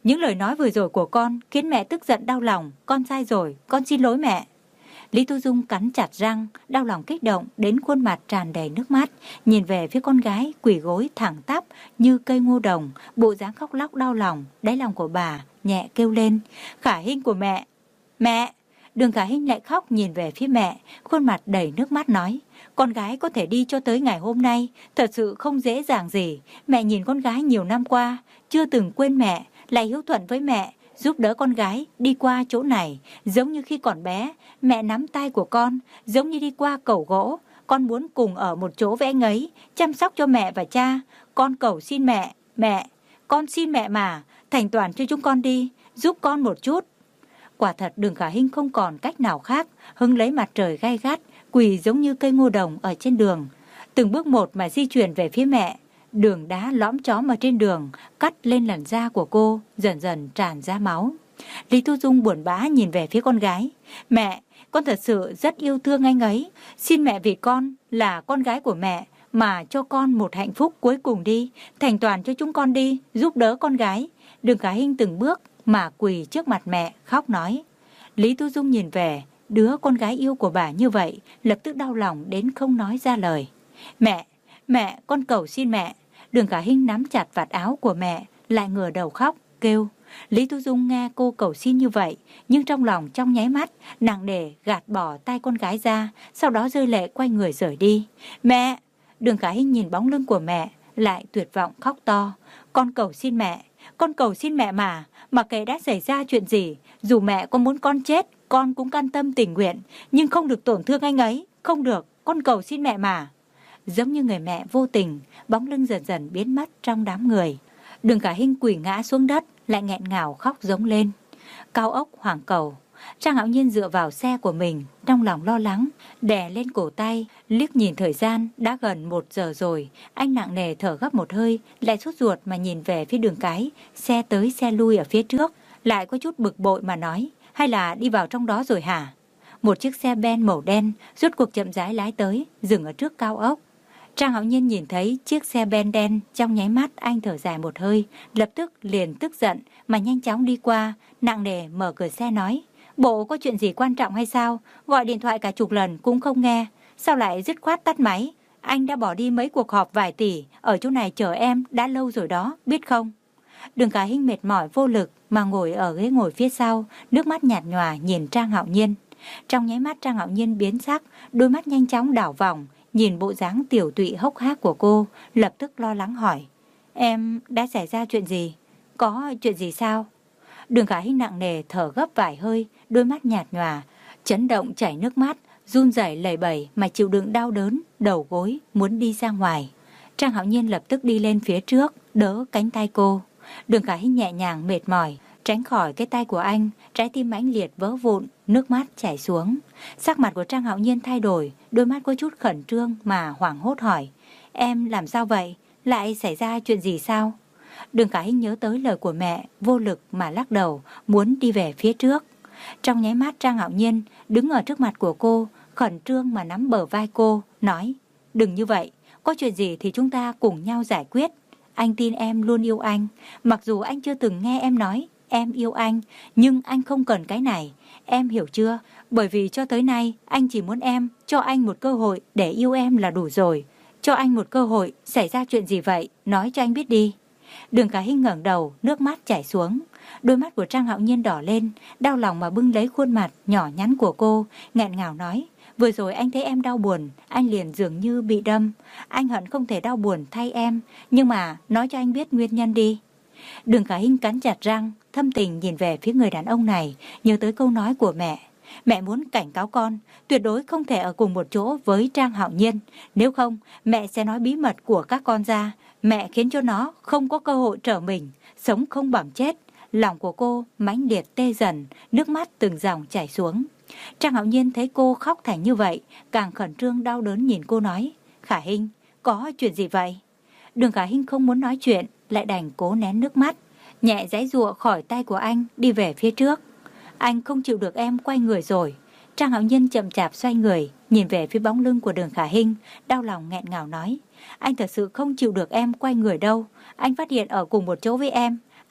Những lời nói vừa rồi của con khiến mẹ tức giận đau lòng. Con sai rồi, con xin lỗi mẹ. Lý Tu Dung cắn chặt răng, đau lòng kích động đến khuôn mặt tràn đầy nước mắt, nhìn về phía con gái quỳ gối thẳng tắp như cây ngô đồng, bộ dáng khóc lóc đau lòng. Đáy lòng của bà nhẹ kêu lên: Khả Hinh của mẹ, mẹ. Đường Khả Hinh lại khóc nhìn về phía mẹ, khuôn mặt đầy nước mắt nói: Con gái có thể đi cho tới ngày hôm nay thật sự không dễ dàng gì. Mẹ nhìn con gái nhiều năm qua chưa từng quên mẹ, lại hiếu thuận với mẹ, giúp đỡ con gái đi qua chỗ này, giống như khi còn bé mẹ nắm tay của con, giống như đi qua cầu gỗ. Con muốn cùng ở một chỗ với anh ấy, chăm sóc cho mẹ và cha. Con cầu xin mẹ, mẹ, con xin mẹ mà, thành toàn cho chúng con đi, giúp con một chút. Quả thật Đường Khả Hinh không còn cách nào khác, hứng lấy mặt trời gay gắt, quỳ giống như cây ngô đồng ở trên đường, từng bước một mà di chuyển về phía mẹ. Đường đá lõm chóm ở trên đường cắt lên làn da của cô, dần dần tràn ra máu. Lý Tu Dung buồn bã nhìn về phía con gái: Mẹ, con thật sự rất yêu thương anh ấy. Xin mẹ vì con là con gái của mẹ mà cho con một hạnh phúc cuối cùng đi, thành toàn cho chúng con đi, giúp đỡ con gái. Đường Khả Hinh từng bước mà quỳ trước mặt mẹ khóc nói. Lý Tu Dung nhìn về đứa con gái yêu của bà như vậy, lập tức đau lòng đến không nói ra lời. Mẹ, mẹ, con cầu xin mẹ. Đường Khả Hinh nắm chặt vạt áo của mẹ, lại ngửa đầu khóc, kêu. Lý Tu Dung nghe cô cầu xin như vậy, nhưng trong lòng trong nháy mắt nặng nề gạt bỏ tay con gái ra, sau đó rơi lệ quay người rời đi. Mẹ! Đường Khả Hinh nhìn bóng lưng của mẹ, lại tuyệt vọng khóc to. Con cầu xin mẹ, con cầu xin mẹ mà, mặc kệ đã xảy ra chuyện gì, dù mẹ có muốn con chết, con cũng cam tâm tình nguyện, nhưng không được tổn thương anh ấy, không được, con cầu xin mẹ mà. Giống như người mẹ vô tình, bóng lưng dần dần biến mất trong đám người. Đường Khả Hinh quỳ ngã xuống đất, lại nghẹn ngào khóc giống lên. Cao ốc Hoàng Cầu, Trang Hạo Nhiên dựa vào xe của mình, trong lòng lo lắng, đè lên cổ tay, liếc nhìn thời gian, đã gần một giờ rồi. Anh nặng nề thở gấp một hơi, lại sốt ruột mà nhìn về phía đường cái, xe tới xe lui ở phía trước, lại có chút bực bội mà nói, hay là đi vào trong đó rồi hả? Một chiếc xe ben màu đen rốt cuộc chậm rãi lái tới, dừng ở trước cao ốc. Trang Hạo Nhiên nhìn thấy chiếc xe ben đen, trong nháy mắt anh thở dài một hơi, lập tức liền tức giận mà nhanh chóng đi qua, nặng nề mở cửa xe nói: Bộ có chuyện gì quan trọng hay sao? Gọi điện thoại cả chục lần cũng không nghe, sao lại dứt khoát tắt máy? Anh đã bỏ đi mấy cuộc họp vài tỷ, ở chỗ này chờ em đã lâu rồi đó, biết không? Đường Khả Hinh mệt mỏi vô lực mà ngồi ở ghế ngồi phía sau, nước mắt nhạt nhòa nhìn Trang Hạo Nhiên. Trong nháy mắt Trang Hạo Nhiên biến sắc, đôi mắt nhanh chóng đảo vòng, nhìn bộ dáng tiểu tụy hốc hác của cô, lập tức lo lắng hỏi: Em đã xảy ra chuyện gì? Có chuyện gì sao? Đường Khả Hinh nặng nề thở gấp vài hơi, đôi mắt nhạt nhòa, chấn động chảy nước mắt, run rẩy lẩy bẩy mà chịu đựng đau đớn, đầu gối muốn đi ra ngoài. Trang Hạo Nhiên lập tức đi lên phía trước, đỡ cánh tay cô. Đường Khả Hinh nhẹ nhàng mệt mỏi tránh khỏi cái tay của anh, trái tim mãnh liệt vỡ vụn, nước mắt chảy xuống. Sắc mặt của Trang Hạo Nhiên thay đổi, đôi mắt có chút khẩn trương mà hoảng hốt hỏi: Em làm sao vậy? Lại xảy ra chuyện gì sao? Đường Khả Hinh nhớ tới lời của mẹ, vô lực mà lắc đầu, muốn đi về phía trước. Trong nháy mắt Trang Hạo Nhiên đứng ở trước mặt của cô, khẩn trương mà nắm bờ vai cô, nói: Đừng như vậy, có chuyện gì thì chúng ta cùng nhau giải quyết. Anh tin em luôn yêu anh, mặc dù anh chưa từng nghe em nói em yêu anh, nhưng anh không cần cái này, em hiểu chưa? Bởi vì cho tới nay anh chỉ muốn em cho anh một cơ hội để yêu em là đủ rồi. Cho anh một cơ hội, xảy ra chuyện gì vậy, nói cho anh biết đi. Đường Khả Hinh ngẩng đầu, nước mắt chảy xuống. Đôi mắt của Trang Hạo Nhiên đỏ lên, đau lòng mà bưng lấy khuôn mặt nhỏ nhắn của cô, nghẹn ngào nói: Vừa rồi anh thấy em đau buồn, anh liền dường như bị đâm. Anh hận không thể đau buồn thay em, nhưng mà nói cho anh biết nguyên nhân đi. Đường Khả Hinh cắn chặt răng, thâm tình nhìn về phía người đàn ông này, nhớ tới câu nói của mẹ. Mẹ muốn cảnh cáo con, tuyệt đối không thể ở cùng một chỗ với Trang Hạo Nhiên. Nếu không, mẹ sẽ nói bí mật của các con ra. Mẹ khiến cho nó không có cơ hội trở mình, sống không bằng chết. Lòng của cô mãnh liệt tê dần, nước mắt từng dòng chảy xuống. Trang Hạo Nhiên thấy cô khóc thành như vậy, càng khẩn trương đau đớn nhìn cô nói: Khả Hinh, có chuyện gì vậy? Đường Khả Hinh không muốn nói chuyện, lại đành cố nén nước mắt, nhẹ giãy giụa khỏi tay của anh, đi về phía trước. Anh không chịu được em quay người rồi. Trang Hạo Nhiên chậm chạp xoay người, nhìn về phía bóng lưng của Đường Khả Hinh, đau lòng nghẹn ngào nói: Anh thật sự không chịu được em quay người đâu. Anh phát hiện ở cùng một chỗ với em,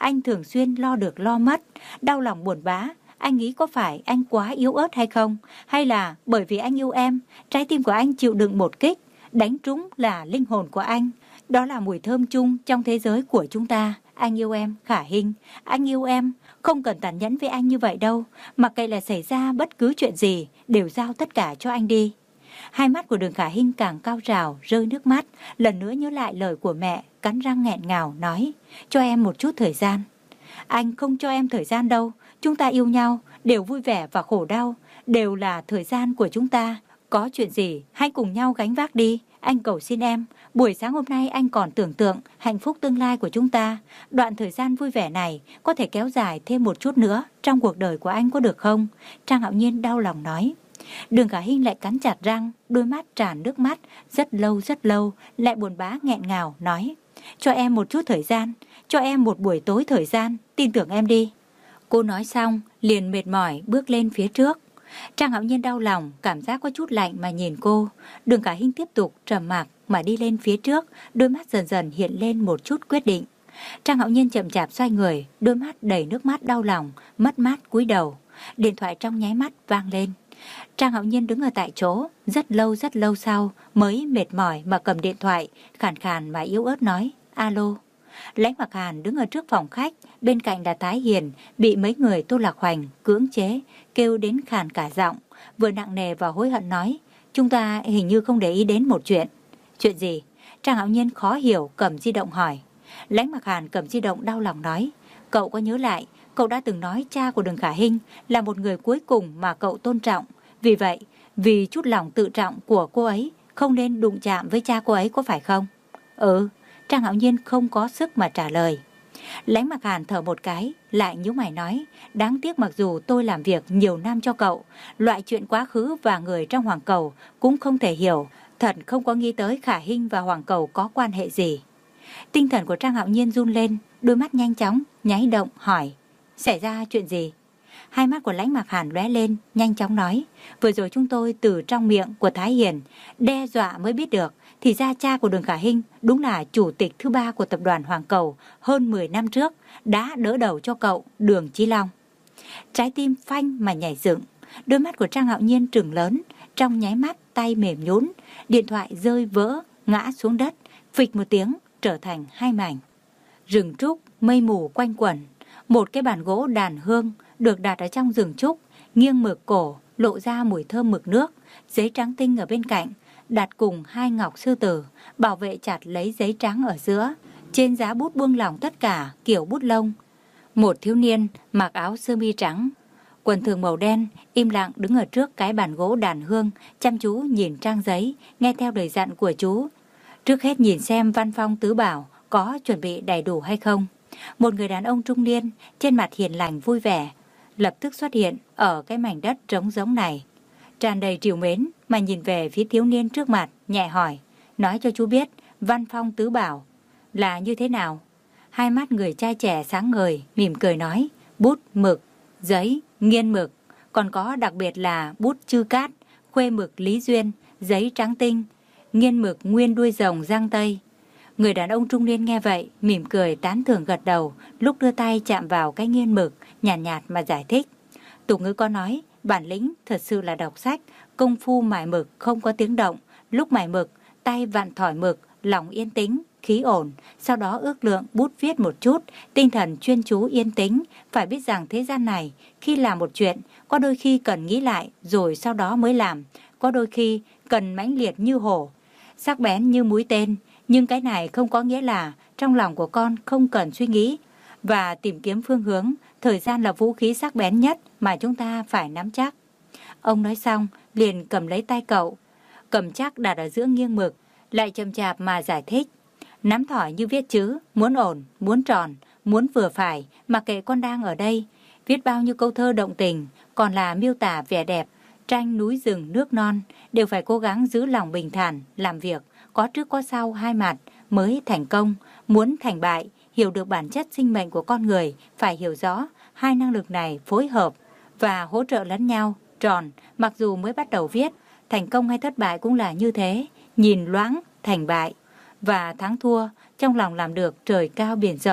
anh thường xuyên lo được lo mất, đau lòng buồn bã. Anh nghĩ có phải anh quá yếu ớt hay không? Hay là bởi vì anh yêu em, trái tim của anh chịu đựng một kích, đánh trúng là linh hồn của anh. Đó là mùi thơm chung trong thế giới của chúng ta. Anh yêu em, Khả Hinh. Anh yêu em, không cần tàn nhẫn với anh như vậy đâu. Mặc kệ là xảy ra bất cứ chuyện gì, đều giao tất cả cho anh đi. Hai mắt của Đường Khả Hinh càng cao trào, rơi nước mắt. Lần nữa nhớ lại lời của mẹ, cắn răng nghẹn ngào nói, cho em một chút thời gian. Anh không cho em thời gian đâu. Chúng ta yêu nhau, đều vui vẻ và khổ đau, đều là thời gian của chúng ta. Có chuyện gì, hãy cùng nhau gánh vác đi. Anh cầu xin em, buổi sáng hôm nay anh còn tưởng tượng hạnh phúc tương lai của chúng ta. Đoạn thời gian vui vẻ này có thể kéo dài thêm một chút nữa trong cuộc đời của anh có được không? Trang Hạo Nhiên đau lòng nói. Đường Khả Hinh lại cắn chặt răng, đôi mắt tràn nước mắt, rất lâu rất lâu, lại buồn bã nghẹn ngào nói, cho em một chút thời gian, cho em một buổi tối thời gian, tin tưởng em đi. Cô nói xong, liền mệt mỏi bước lên phía trước. Trang Hạo Nhiên đau lòng, cảm giác có chút lạnh mà nhìn cô. Đường Khả Hinh tiếp tục trầm mặc mà đi lên phía trước, đôi mắt dần dần hiện lên một chút quyết định. Trang Hạo Nhiên chậm chạp xoay người, đôi mắt đầy nước mắt đau lòng, mất mát cúi đầu. Điện thoại trong nháy mắt vang lên. Trang Hạo Nhiên đứng ở tại chỗ, rất lâu rất lâu sau mới mệt mỏi mà cầm điện thoại, khàn khàn mà yếu ớt nói, alo. Lãnh Mặc Hàn đứng ở trước phòng khách, bên cạnh là Thái Hiền, bị mấy người Tô Lạc Hoành cưỡng chế, kêu đến khàn cả giọng, vừa nặng nề và hối hận nói, chúng ta hình như không để ý đến một chuyện. Chuyện gì? Trang Hạo Nhiên khó hiểu cầm di động hỏi. Lãnh Mặc Hàn cầm di động đau lòng nói, cậu có nhớ lại, cậu đã từng nói cha của Đường Khả Hinh là một người cuối cùng mà cậu tôn trọng. Vì vậy, vì chút lòng tự trọng của cô ấy, không nên đụng chạm với cha cô ấy có phải không? Ừ. Trang Hạo Nhiên không có sức mà trả lời. Lãnh Mặc Hàn thở một cái, lại nhíu mày nói, đáng tiếc mặc dù tôi làm việc nhiều năm cho cậu, loại chuyện quá khứ và người trong Hoàng Cầu cũng không thể hiểu, thật không có nghĩ tới Khả Hinh và Hoàng Cầu có quan hệ gì. Tinh thần của Trang Hạo Nhiên run lên, đôi mắt nhanh chóng, nháy động, hỏi, xảy ra chuyện gì? Hai mắt của Lãnh Mặc Hàn lóe lên, nhanh chóng nói, vừa rồi chúng tôi từ trong miệng của Thái Hiền đe dọa mới biết được, thì ra cha của Đường Khả Hinh đúng là chủ tịch thứ ba của tập đoàn Hoàng Cầu hơn mười năm trước, đã đỡ đầu cho cậu Đường Chí Long. Trái tim phanh mà nhảy dựng, đôi mắt của Trang Hạo Nhiên trừng lớn, trong nháy mắt tay mềm nhũn, điện thoại rơi vỡ, ngã xuống đất, phịch một tiếng trở thành hai mảnh. Rừng trúc, mây mù quanh quẩn, một cái bàn gỗ đàn hương được đặt ở trong rừng trúc, nghiêng mực cổ, lộ ra mùi thơm mực nước, giấy trắng tinh ở bên cạnh, đặt cùng hai ngọc sư tử, bảo vệ chặt lấy giấy trắng ở giữa. Trên giá bút buông lỏng tất cả kiểu bút lông. Một thiếu niên mặc áo sơ mi trắng, quần thường màu đen, im lặng đứng ở trước cái bàn gỗ đàn hương, chăm chú nhìn trang giấy, nghe theo lời dặn của chú. Trước hết nhìn xem văn phong tứ bảo có chuẩn bị đầy đủ hay không. Một người đàn ông trung niên, trên mặt hiền lành vui vẻ, lập tức xuất hiện ở cái mảnh đất trống rỗng này. Tràn đầy trìu mến mà nhìn về phía thiếu niên trước mặt, nhẹ hỏi, nói cho chú biết văn phong tứ bảo là như thế nào. Hai mắt người trai trẻ sáng ngời, mỉm cười nói, bút, mực, giấy, nghiên mực, còn có đặc biệt là bút chư cát, khuê mực lý duyên, giấy trắng tinh, nghiên mực nguyên đuôi rồng giang tây. Người đàn ông trung niên nghe vậy, mỉm cười tán thưởng gật đầu, lúc đưa tay chạm vào cái nghiên mực, nhàn nhạt, nhạt mà giải thích. Tục ngữ có nói, bản lĩnh thật sự là đọc sách, công phu mài mực không có tiếng động, lúc mài mực, tay vặn thỏi mực, lòng yên tĩnh, khí ổn, sau đó ước lượng bút viết một chút, tinh thần chuyên chú yên tĩnh, phải biết rằng thế gian này, khi làm một chuyện, có đôi khi cần nghĩ lại rồi sau đó mới làm, có đôi khi cần mãnh liệt như hổ, sắc bén như mũi tên, nhưng cái này không có nghĩa là trong lòng của con không cần suy nghĩ và tìm kiếm phương hướng, thời gian là vũ khí sắc bén nhất mà chúng ta phải nắm chắc. Ông nói xong, liền cầm lấy tay cậu, cầm chắc đặt ở giữa nghiêng mực, lại chậm chạp mà giải thích. Nắm thỏi như viết chữ, muốn ổn, muốn tròn, muốn vừa phải, mặc kệ con đang ở đây. Viết bao nhiêu câu thơ động tình, còn là miêu tả vẻ đẹp, tranh núi rừng nước non, đều phải cố gắng giữ lòng bình thản, làm việc, có trước có sau hai mặt mới thành công. Muốn thành bại, hiểu được bản chất sinh mệnh của con người, phải hiểu rõ hai năng lực này phối hợp và hỗ trợ lẫn nhau. Tròn, mặc dù mới bắt đầu viết, thành công hay thất bại cũng là như thế, nhìn loãng thành bại và thắng thua, trong lòng làm được trời cao biển rộng,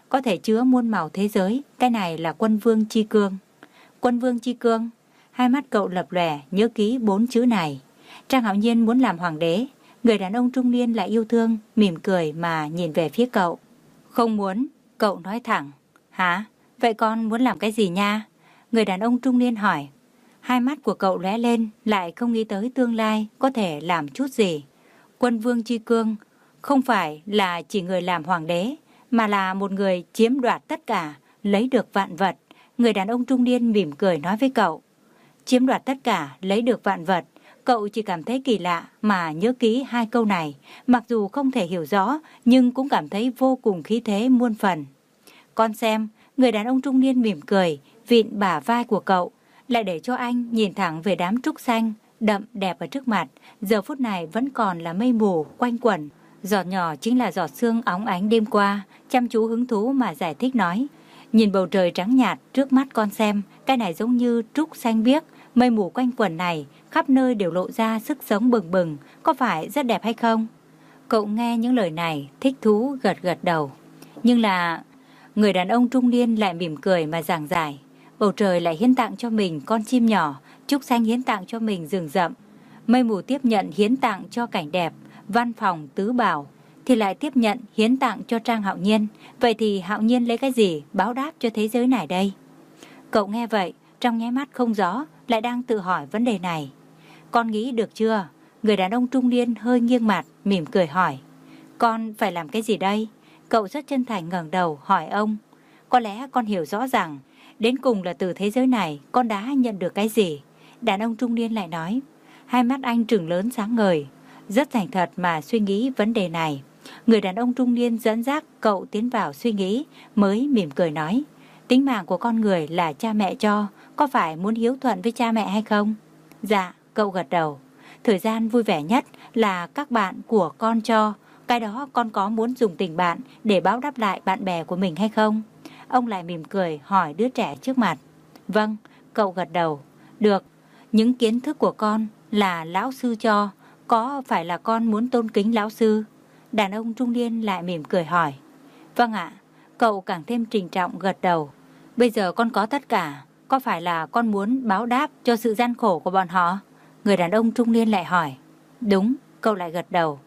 có thể chứa muôn màu thế giới, cái này là Quân Vương Chi Cương. Quân Vương Chi Cương, hai mắt cậu lập lòe nhớ kỹ bốn chữ này. Trang Hạo Nhiên muốn làm hoàng đế, người đàn ông trung niên lại yêu thương, mỉm cười mà nhìn về phía cậu. Không muốn, cậu nói thẳng. Hả? Vậy con muốn làm cái gì nha? Người đàn ông trung niên hỏi. Hai mắt của cậu lóe lên, lại không nghĩ tới tương lai có thể làm chút gì. Quân Vương Chi Cương không phải là chỉ người làm hoàng đế, mà là một người chiếm đoạt tất cả, lấy được vạn vật. Người đàn ông trung niên mỉm cười nói với cậu. Chiếm đoạt tất cả, lấy được vạn vật. Cậu chỉ cảm thấy kỳ lạ mà nhớ kỹ hai câu này, mặc dù không thể hiểu rõ nhưng cũng cảm thấy vô cùng khí thế muôn phần. Con xem, người đàn ông trung niên mỉm cười, vịn bả vai của cậu, lại để cho anh nhìn thẳng về đám trúc xanh, đậm đẹp ở trước mặt, giờ phút này vẫn còn là mây mù quanh quẩn. Giọt nhỏ chính là giọt sương óng ánh đêm qua, chăm chú hứng thú mà giải thích nói. Nhìn bầu trời trắng nhạt trước mắt con xem, cái này giống như trúc xanh biếc, mây mù quanh quẩn này, khắp nơi đều lộ ra sức sống bừng bừng, có phải rất đẹp hay không? Cậu nghe những lời này, thích thú gật gật đầu. Nhưng là... Người đàn ông trung niên lại mỉm cười mà giảng giải. Bầu trời lại hiến tặng cho mình con chim nhỏ, trúc xanh hiến tặng cho mình rừng rậm. Mây mù tiếp nhận hiến tặng cho cảnh đẹp, văn phòng tứ bảo thì lại tiếp nhận hiến tặng cho Trang Hạo Nhiên. Vậy thì Hạo Nhiên lấy cái gì báo đáp cho thế giới này đây? Cậu nghe vậy, trong nháy mắt không rõ, lại đang tự hỏi vấn đề này. Con nghĩ được chưa? Người đàn ông trung niên hơi nghiêng mặt, mỉm cười hỏi. Con phải làm cái gì đây? Cậu rất chân thành ngẩng đầu hỏi ông. Có lẽ con hiểu rõ rằng, đến cùng là từ thế giới này con đã nhận được cái gì? Đàn ông trung niên lại nói. Hai mắt anh trừng lớn sáng ngời, rất thành thật mà suy nghĩ vấn đề này. Người đàn ông trung niên dẫn dắt cậu tiến vào suy nghĩ, mới mỉm cười nói. Tính mạng của con người là cha mẹ cho, có phải muốn hiếu thuận với cha mẹ hay không? Dạ, cậu gật đầu. Thời gian vui vẻ nhất là các bạn của con cho, cái đó con có muốn dùng tình bạn để báo đáp lại bạn bè của mình hay không? Ông lại mỉm cười hỏi đứa trẻ trước mặt. Vâng, cậu gật đầu. Được, những kiến thức của con là lão sư cho, có phải là con muốn tôn kính lão sư? Đàn ông trung niên lại mỉm cười hỏi. Vâng ạ, cậu càng thêm trịnh trọng gật đầu. Bây giờ con có tất cả, có phải là con muốn báo đáp cho sự gian khổ của bọn họ? Người đàn ông trung niên lại hỏi. Đúng, cậu lại gật đầu.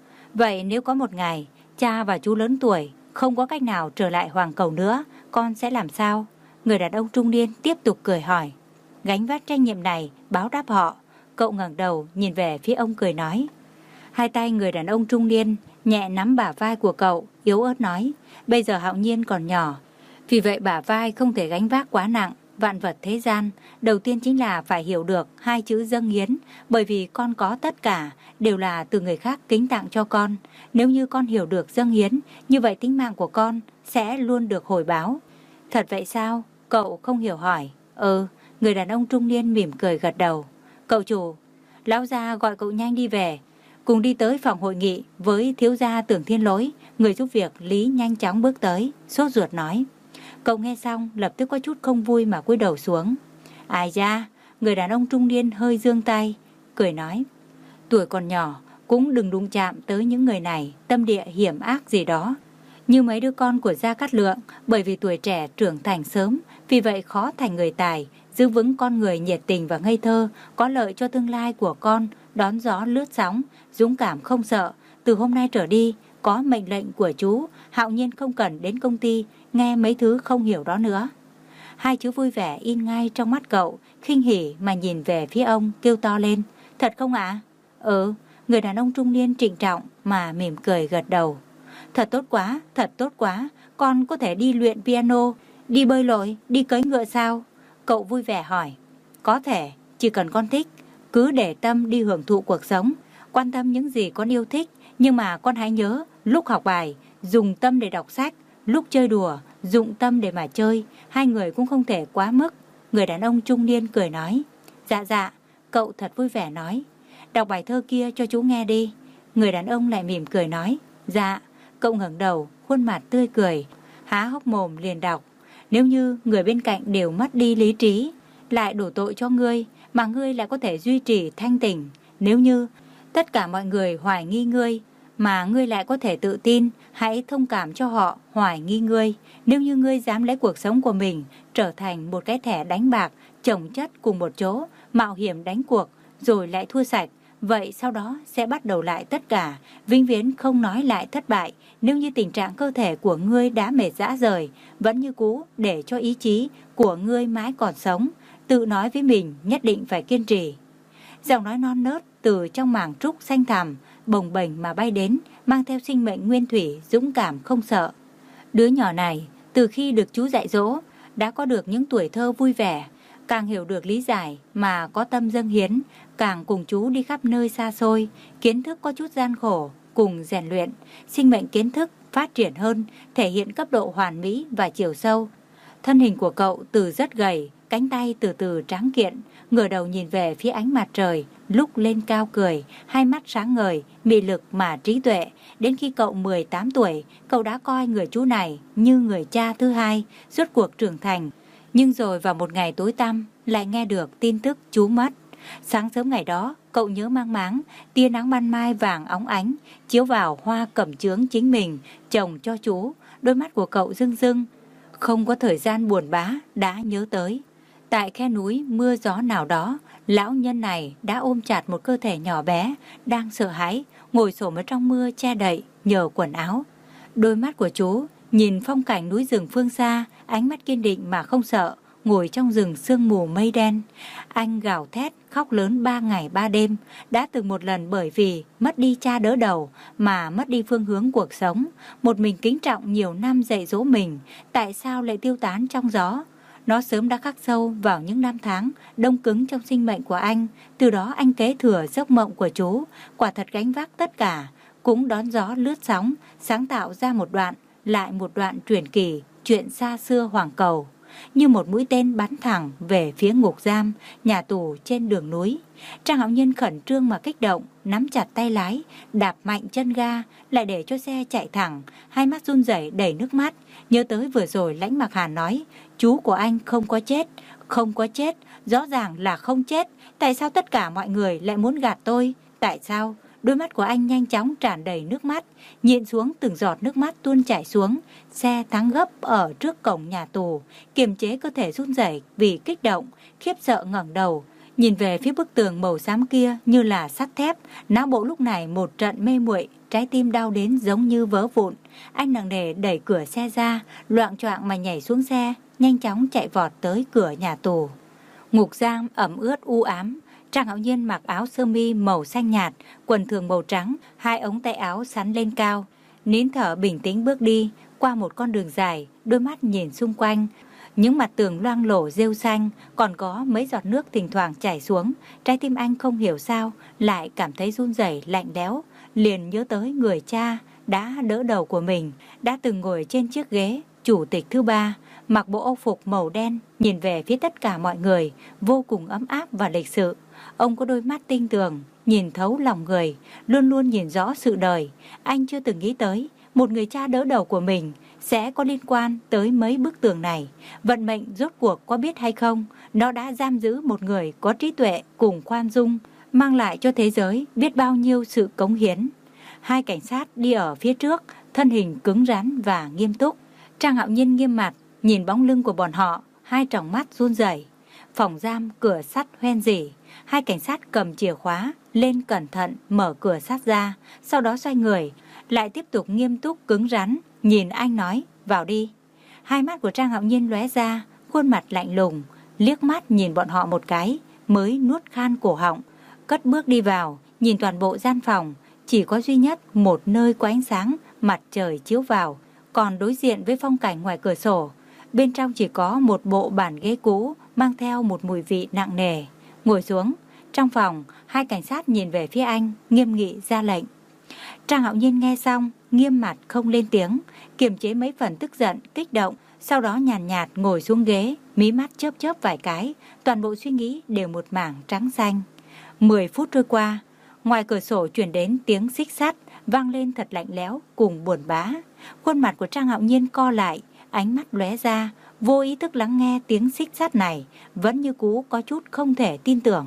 Vậy nếu có một ngày, cha và chú lớn tuổi, không có cách nào trở lại hoàng cầu nữa, con sẽ làm sao? Người đàn ông trung niên tiếp tục cười hỏi. Gánh vác trách nhiệm này, báo đáp họ. Cậu ngẩng đầu nhìn về phía ông cười nói. Hai tay người đàn ông trung niên nhẹ nắm bả vai của cậu, yếu ớt nói. Bây giờ Hạo Nhiên còn nhỏ, vì vậy bả vai không thể gánh vác quá nặng. Vạn vật thế gian, đầu tiên chính là phải hiểu được hai chữ dâng hiến, bởi vì con có tất cả, đều là từ người khác kính tặng cho con. Nếu như con hiểu được dâng hiến, như vậy tính mạng của con sẽ luôn được hồi báo. Thật vậy sao? Cậu không hiểu hỏi. Ừ, người đàn ông trung niên mỉm cười gật đầu. Cậu chủ, lão gia gọi cậu nhanh đi về, cùng đi tới phòng hội nghị với thiếu gia Tưởng Thiên Lỗi. Người giúp việc Lý nhanh chóng bước tới, sốt ruột nói. Cậu nghe xong lập tức có chút không vui mà cúi đầu xuống. Ai da, người đàn ông trung niên hơi giương tay, cười nói. Tuổi còn nhỏ, cũng đừng đụng chạm tới những người này, tâm địa hiểm ác gì đó. Như mấy đứa con của Gia Cát Lượng, bởi vì tuổi trẻ trưởng thành sớm, vì vậy khó thành người tài, giữ vững con người nhiệt tình và ngây thơ, có lợi cho tương lai của con, đón gió lướt sóng, dũng cảm không sợ. Từ hôm nay trở đi, có mệnh lệnh của chú, Hạo Nhiên không cần đến công ty, nghe mấy thứ không hiểu đó nữa. Hai chữ vui vẻ in ngay trong mắt cậu, khinh hỉ mà nhìn về phía ông, kêu to lên. Thật không ạ? À? Ừ, người đàn ông trung niên trịnh trọng mà mỉm cười gật đầu. Thật tốt quá, thật tốt quá, con có thể đi luyện piano, đi bơi lội, đi cưỡi ngựa sao? Cậu vui vẻ hỏi. Có thể, chỉ cần con thích, cứ để tâm đi hưởng thụ cuộc sống, quan tâm những gì con yêu thích, nhưng mà con hãy nhớ, lúc học bài, dùng tâm để đọc sách, lúc chơi đùa, dụng tâm để mà chơi, hai người cũng không thể quá mức. Người đàn ông trung niên cười nói. Dạ dạ, cậu thật vui vẻ nói. Đọc bài thơ kia cho chú nghe đi. Người đàn ông lại mỉm cười nói. Dạ, cậu ngẩng đầu, khuôn mặt tươi cười, há hốc mồm liền đọc. Nếu như người bên cạnh đều mất đi lý trí, lại đổ tội cho ngươi, mà ngươi lại có thể duy trì thanh tỉnh. Nếu như tất cả mọi người hoài nghi ngươi, mà ngươi lại có thể tự tin, hãy thông cảm cho họ hoài nghi ngươi. Nếu như ngươi dám lấy cuộc sống của mình trở thành một cái thẻ đánh bạc, chồng chất cùng một chỗ, mạo hiểm đánh cuộc, rồi lại thua sạch, vậy sau đó sẽ bắt đầu lại tất cả, vĩnh viễn không nói lại thất bại. Nếu như tình trạng cơ thể của ngươi đã mệt rã rời, vẫn như cũ để cho ý chí của ngươi mãi còn sống, tự nói với mình nhất định phải kiên trì. Giọng nói non nớt từ trong màng trúc xanh thẳm bồng bềnh mà bay đến, mang theo sinh mệnh nguyên thủy, dũng cảm không sợ. Đứa nhỏ này từ khi được chú dạy dỗ đã có được những tuổi thơ vui vẻ, càng hiểu được lý giải mà có tâm dâng hiến, càng cùng chú đi khắp nơi xa xôi, kiến thức có chút gian khổ, cùng rèn luyện, sinh mệnh kiến thức phát triển hơn, thể hiện cấp độ hoàn mỹ và chiều sâu. Thân hình của cậu từ rất gầy, cánh tay từ từ tráng kiện, ngửa đầu nhìn về phía ánh mặt trời, lúc lên cao cười, hai mắt sáng ngời, mị lực mà trí tuệ. Đến khi cậu mười tám tuổi, cậu đã coi người chú này như người cha thứ hai, rốt cuộc trưởng thành. Nhưng rồi vào một ngày tối tăm, lại nghe được tin tức chú mất. Sáng sớm ngày đó, cậu nhớ mang máng, tia nắng ban mai vàng óng ánh, chiếu vào hoa cẩm chướng chính mình, trồng cho chú. Đôi mắt của cậu rưng rưng, không có thời gian buồn bã, đã nhớ tới. Tại khe núi mưa gió nào đó, lão nhân này đã ôm chặt một cơ thể nhỏ bé, đang sợ hãi, ngồi xổm ở trong mưa che đậy, nhờ quần áo. Đôi mắt của chú nhìn phong cảnh núi rừng phương xa, ánh mắt kiên định mà không sợ, ngồi trong rừng sương mù mây đen. Anh gào thét, khóc lớn ba ngày ba đêm, đã từng một lần bởi vì mất đi cha đỡ đầu mà mất đi phương hướng cuộc sống. Một mình kính trọng nhiều năm dạy dỗ mình, tại sao lại tiêu tán trong gió? Nó sớm đã khắc sâu vào những năm tháng đông cứng trong sinh mệnh của anh. Từ đó anh kế thừa giấc mộng của chú, quả thật gánh vác tất cả, cũng đón gió lướt sóng, sáng tạo ra một đoạn, lại một đoạn truyền kỳ, chuyện xa xưa hoàng cầu. Như một mũi tên bắn thẳng về phía ngục giam, nhà tù trên đường núi. Trang Hạo Nhiên khẩn trương mà kích động, nắm chặt tay lái, đạp mạnh chân ga, lại để cho xe chạy thẳng, hai mắt run rẩy đầy nước mắt. Nhớ tới vừa rồi Lãnh Mặc Hàn nói, chú của anh không có chết, không có chết, rõ ràng là không chết. Tại sao tất cả mọi người lại muốn gạt tôi? Tại sao? Đôi mắt của anh nhanh chóng tràn đầy nước mắt, nhịn xuống từng giọt nước mắt tuôn chảy xuống. Xe thắng gấp ở trước cổng nhà tù, kiềm chế cơ thể run rẩy vì kích động, khiếp sợ ngẩng đầu, nhìn về phía bức tường màu xám kia như là sắt thép. Não bộ lúc này một trận mê muội, trái tim đau đến giống như vỡ vụn. Anh nặng nề đẩy cửa xe ra, loạng choạng mà nhảy xuống xe, nhanh chóng chạy vọt tới cửa nhà tù. Ngục giam ẩm ướt u ám. Trang Hạo Nhiên mặc áo sơ mi màu xanh nhạt, quần thường màu trắng, hai ống tay áo sắn lên cao, nín thở bình tĩnh bước đi qua một con đường dài, đôi mắt nhìn xung quanh. Những mặt tường loang lổ rêu xanh, còn có mấy giọt nước thỉnh thoảng chảy xuống. Trái tim anh không hiểu sao lại cảm thấy run rẩy lạnh lẽo, liền nhớ tới người cha đã đỡ đầu của mình, đã từng ngồi trên chiếc ghế chủ tịch thứ ba, mặc bộ âu phục màu đen, nhìn về phía tất cả mọi người, vô cùng ấm áp và lịch sự. Ông có đôi mắt tinh tường, nhìn thấu lòng người, luôn luôn nhìn rõ sự đời. Anh chưa từng nghĩ tới một người cha đỡ đầu của mình sẽ có liên quan tới mấy bức tường này. Vận mệnh rốt cuộc có biết hay không, nó đã giam giữ một người có trí tuệ cùng khoan dung, mang lại cho thế giới biết bao nhiêu sự cống hiến. Hai cảnh sát đi ở phía trước, thân hình cứng rắn và nghiêm túc. Trang Hạo Nhiên nghiêm mặt, nhìn bóng lưng của bọn họ, hai tròng mắt run rẩy. Phòng giam cửa sắt hoen rỉ, hai cảnh sát cầm chìa khóa lên cẩn thận mở cửa sắt ra, sau đó xoay người, lại tiếp tục nghiêm túc cứng rắn, nhìn anh nói, vào đi. Hai mắt của Trang Hạo Nhiên lóe ra, khuôn mặt lạnh lùng, liếc mắt nhìn bọn họ một cái, mới nuốt khan cổ họng, cất bước đi vào, nhìn toàn bộ gian phòng, chỉ có duy nhất một nơi có ánh sáng mặt trời chiếu vào, còn đối diện với phong cảnh ngoài cửa sổ, bên trong chỉ có một bộ bàn ghế cũ mang theo một mùi vị nặng nề. Ngồi xuống, trong phòng, hai cảnh sát nhìn về phía anh, nghiêm nghị ra lệnh. Trang Hạo Nhiên nghe xong, nghiêm mặt không lên tiếng, kiềm chế mấy phần tức giận, kích động, sau đó nhàn nhạt, nhạt ngồi xuống ghế, mí mắt chớp chớp vài cái, toàn bộ suy nghĩ đều một mảng trắng xanh. Mười phút trôi qua, ngoài cửa sổ truyền đến tiếng xích sắt, vang lên thật lạnh lẽo cùng buồn bã. Khuôn mặt của Trang Hạo Nhiên co lại, ánh mắt lóe ra, vô ý thức lắng nghe tiếng xích sắt này, vẫn như cũ có chút không thể tin tưởng.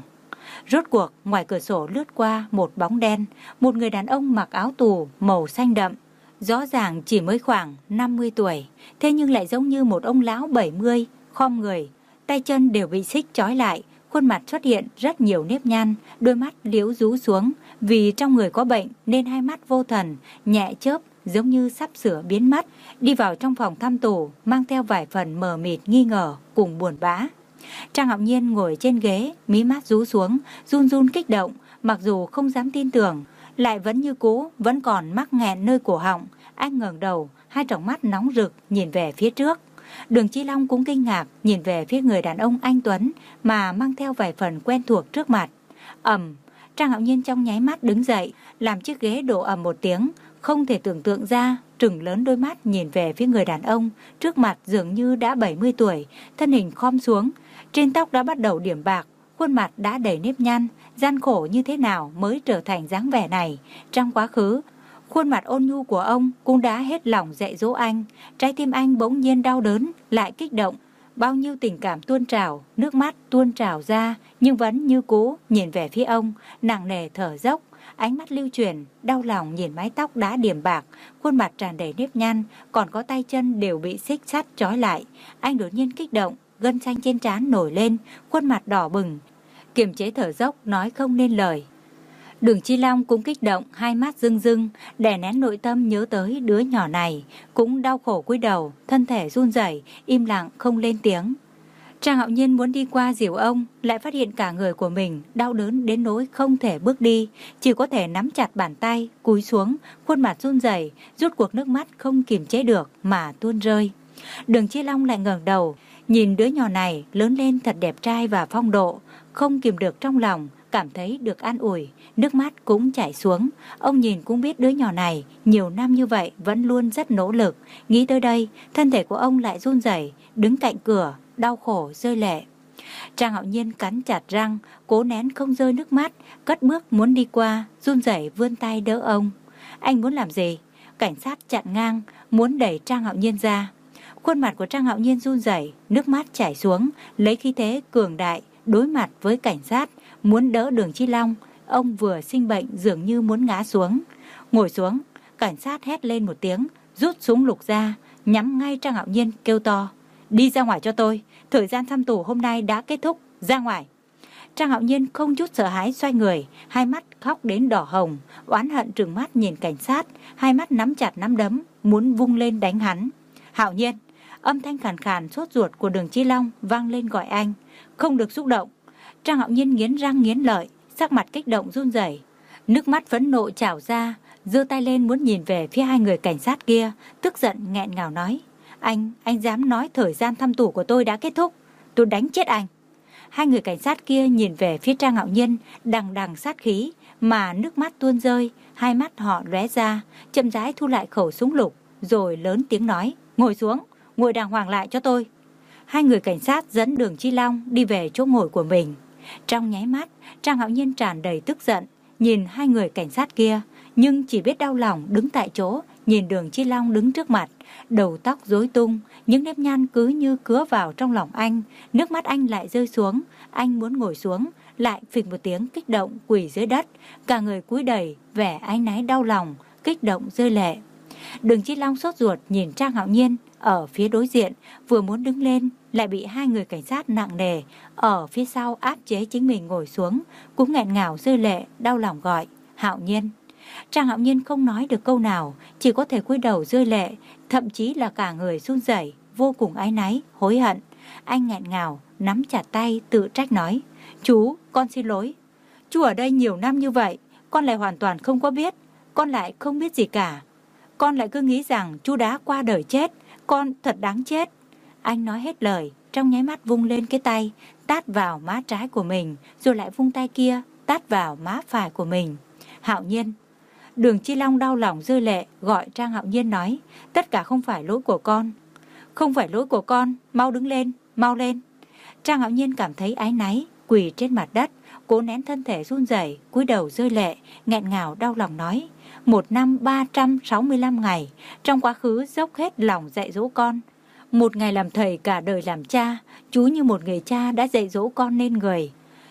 Rốt cuộc ngoài cửa sổ lướt qua một bóng đen, một người đàn ông mặc áo tù màu xanh đậm. Rõ ràng chỉ mới khoảng năm mươi tuổi, thế nhưng lại giống như một ông lão bảy mươi, khom người, tay chân đều bị xích trói lại, khuôn mặt xuất hiện rất nhiều nếp nhăn, đôi mắt liễu rú xuống, vì trong người có bệnh nên hai mắt vô thần, nhẹ chớp giống như sắp sửa biến mất. Đi vào trong phòng thăm tù, mang theo vài phần mờ mịt nghi ngờ cùng buồn bã. Trang Hạo Nhiên ngồi trên ghế, mí mắt rú xuống, run run kích động, mặc dù không dám tin tưởng, lại vẫn như cũ, vẫn còn mắc nghẹn nơi cổ họng. Anh ngẩng đầu, hai tròng mắt nóng rực nhìn về phía trước. Đường Chi Long cũng kinh ngạc nhìn về phía người đàn ông anh tuấn mà mang theo vài phần quen thuộc trước mặt. Ầm, Trang Hạo Nhiên trong nháy mắt đứng dậy, làm chiếc ghế đổ ầm một tiếng, không thể tưởng tượng ra, trừng lớn đôi mắt nhìn về phía người đàn ông trước mặt dường như đã bảy mươi tuổi, thân hình khom xuống, trên tóc đã bắt đầu điểm bạc, khuôn mặt đã đầy nếp nhăn, gian khổ như thế nào mới trở thành dáng vẻ này. Trong quá khứ, khuôn mặt ôn nhu của ông cũng đã hết lòng dạy dỗ anh, trái tim anh bỗng nhiên đau đớn, lại kích động. Bao nhiêu tình cảm tuôn trào, nước mắt tuôn trào ra, nhưng vẫn như cũ nhìn về phía ông, nặng nề thở dốc, ánh mắt lưu chuyển, đau lòng nhìn mái tóc đã điểm bạc, khuôn mặt tràn đầy nếp nhăn, còn có tay chân đều bị xích sắt trói lại. Anh đột nhiên kích động, gân xanh trên trán nổi lên, khuôn mặt đỏ bừng, kiềm chế thở dốc nói không nên lời. Đường Chi Long cũng kích động, hai mắt rưng rưng, đè nén nội tâm nhớ tới đứa nhỏ này, cũng đau khổ cúi đầu, thân thể run rẩy, im lặng không lên tiếng. Trang Hạo Nhiên muốn đi qua dìu ông, lại phát hiện cả người của mình đau đớn đến nỗi không thể bước đi, chỉ có thể nắm chặt bàn tay, cúi xuống, khuôn mặt run rẩy, rút cuộc nước mắt không kiềm chế được mà tuôn rơi. Đường Chi Long lại ngẩng đầu, nhìn đứa nhỏ này lớn lên thật đẹp trai và phong độ, không kìm được trong lòng, cảm thấy được an ủi, nước mắt cũng chảy xuống. Ông nhìn cũng biết đứa nhỏ này nhiều năm như vậy vẫn luôn rất nỗ lực. Nghĩ tới đây, thân thể của ông lại run rẩy, đứng cạnh cửa, đau khổ rơi lệ. Trang Hạo Nhiên cắn chặt răng, cố nén không rơi nước mắt, cất bước muốn đi qua, run rẩy vươn tay đỡ ông. Anh muốn làm gì? Cảnh sát chặn ngang, muốn đẩy Trang Hạo Nhiên ra. Khuôn mặt của Trang Hạo Nhiên run rẩy, nước mắt chảy xuống, lấy khí thế cường đại đối mặt với cảnh sát, muốn đỡ Đường Chi Long. Ông vừa sinh bệnh dường như muốn ngã xuống. Ngồi xuống, cảnh sát hét lên một tiếng, rút súng lục ra, nhắm ngay Trang Hạo Nhiên kêu to: đi ra ngoài cho tôi, thời gian thăm tù hôm nay đã kết thúc, ra ngoài. Trang Hạo Nhiên không chút sợ hãi xoay người, hai mắt khóc đến đỏ hồng, oán hận trừng mắt nhìn cảnh sát, hai mắt nắm chặt nắm đấm, muốn vung lên đánh hắn. Hạo Nhiên, âm thanh khàn khàn sốt ruột của Đường Chi Long vang lên gọi anh. Không được xúc động. Trang Hạo Nhiên nghiến răng nghiến lợi, sắc mặt kích động run rẩy, nước mắt phẫn nộ trào ra, giơ tay lên muốn nhìn về phía hai người cảnh sát kia, tức giận nghẹn ngào nói: Anh, anh dám nói thời gian thăm tù của tôi đã kết thúc, tôi đánh chết anh. Hai người cảnh sát kia nhìn về phía Trang Hạo Nhiên, đằng đằng sát khí, mà nước mắt tuôn rơi, hai mắt họ lóe ra, chậm rãi thu lại khẩu súng lục, rồi lớn tiếng nói: ngồi xuống, ngồi đàng hoàng lại cho tôi. Hai người cảnh sát dẫn Đường Chi Long đi về chỗ ngồi của mình. Trong nháy mắt, Trang Hạo Nhiên tràn đầy tức giận, nhìn hai người cảnh sát kia, nhưng chỉ biết đau lòng đứng tại chỗ, nhìn Đường Chi Long đứng trước mặt, đầu tóc rối tung, những nếp nhăn cứ như cứa vào trong lòng anh, nước mắt anh lại rơi xuống, anh muốn ngồi xuống, lại phịch một tiếng kích động quỳ dưới đất, cả người cúi đầy, vẻ áy náy đau lòng, kích động rơi lệ. Đường Chi Long sốt ruột nhìn Trang Hạo Nhiên ở phía đối diện, vừa muốn đứng lên lại bị hai người cảnh sát nặng nề ở phía sau áp chế chính mình ngồi xuống, cũng nghẹn ngào rơi lệ, đau lòng gọi: Hạo Nhiên. Trang Hạo Nhiên không nói được câu nào, chỉ có thể cúi đầu rơi lệ, thậm chí là cả người run rẩy, vô cùng áy náy, hối hận. Anh nghẹn ngào, nắm chặt tay tự trách nói: Chú, con xin lỗi. Chú ở đây nhiều năm như vậy, con lại hoàn toàn không có biết, con lại không biết gì cả. Con lại cứ nghĩ rằng chú đã qua đời chết, con thật đáng chết. Anh nói hết lời, trong nháy mắt vung lên cái tay, tát vào má trái của mình, rồi lại vung tay kia, tát vào má phải của mình. Hạo Nhiên. Đường Chi Long đau lòng rơi lệ, gọi Trang Hạo Nhiên nói: tất cả không phải lỗi của con. Không phải lỗi của con, mau đứng lên, mau lên. Trang Hạo Nhiên cảm thấy áy náy, quỳ trên mặt đất, cố nén thân thể run rẩy, cúi đầu rơi lệ, nghẹn ngào đau lòng nói: một năm ba trăm sáu mươi lăm ngày, trong quá khứ dốc hết lòng dạy dỗ con. Một ngày làm thầy cả đời làm cha, chú như một người cha đã dạy dỗ con nên người.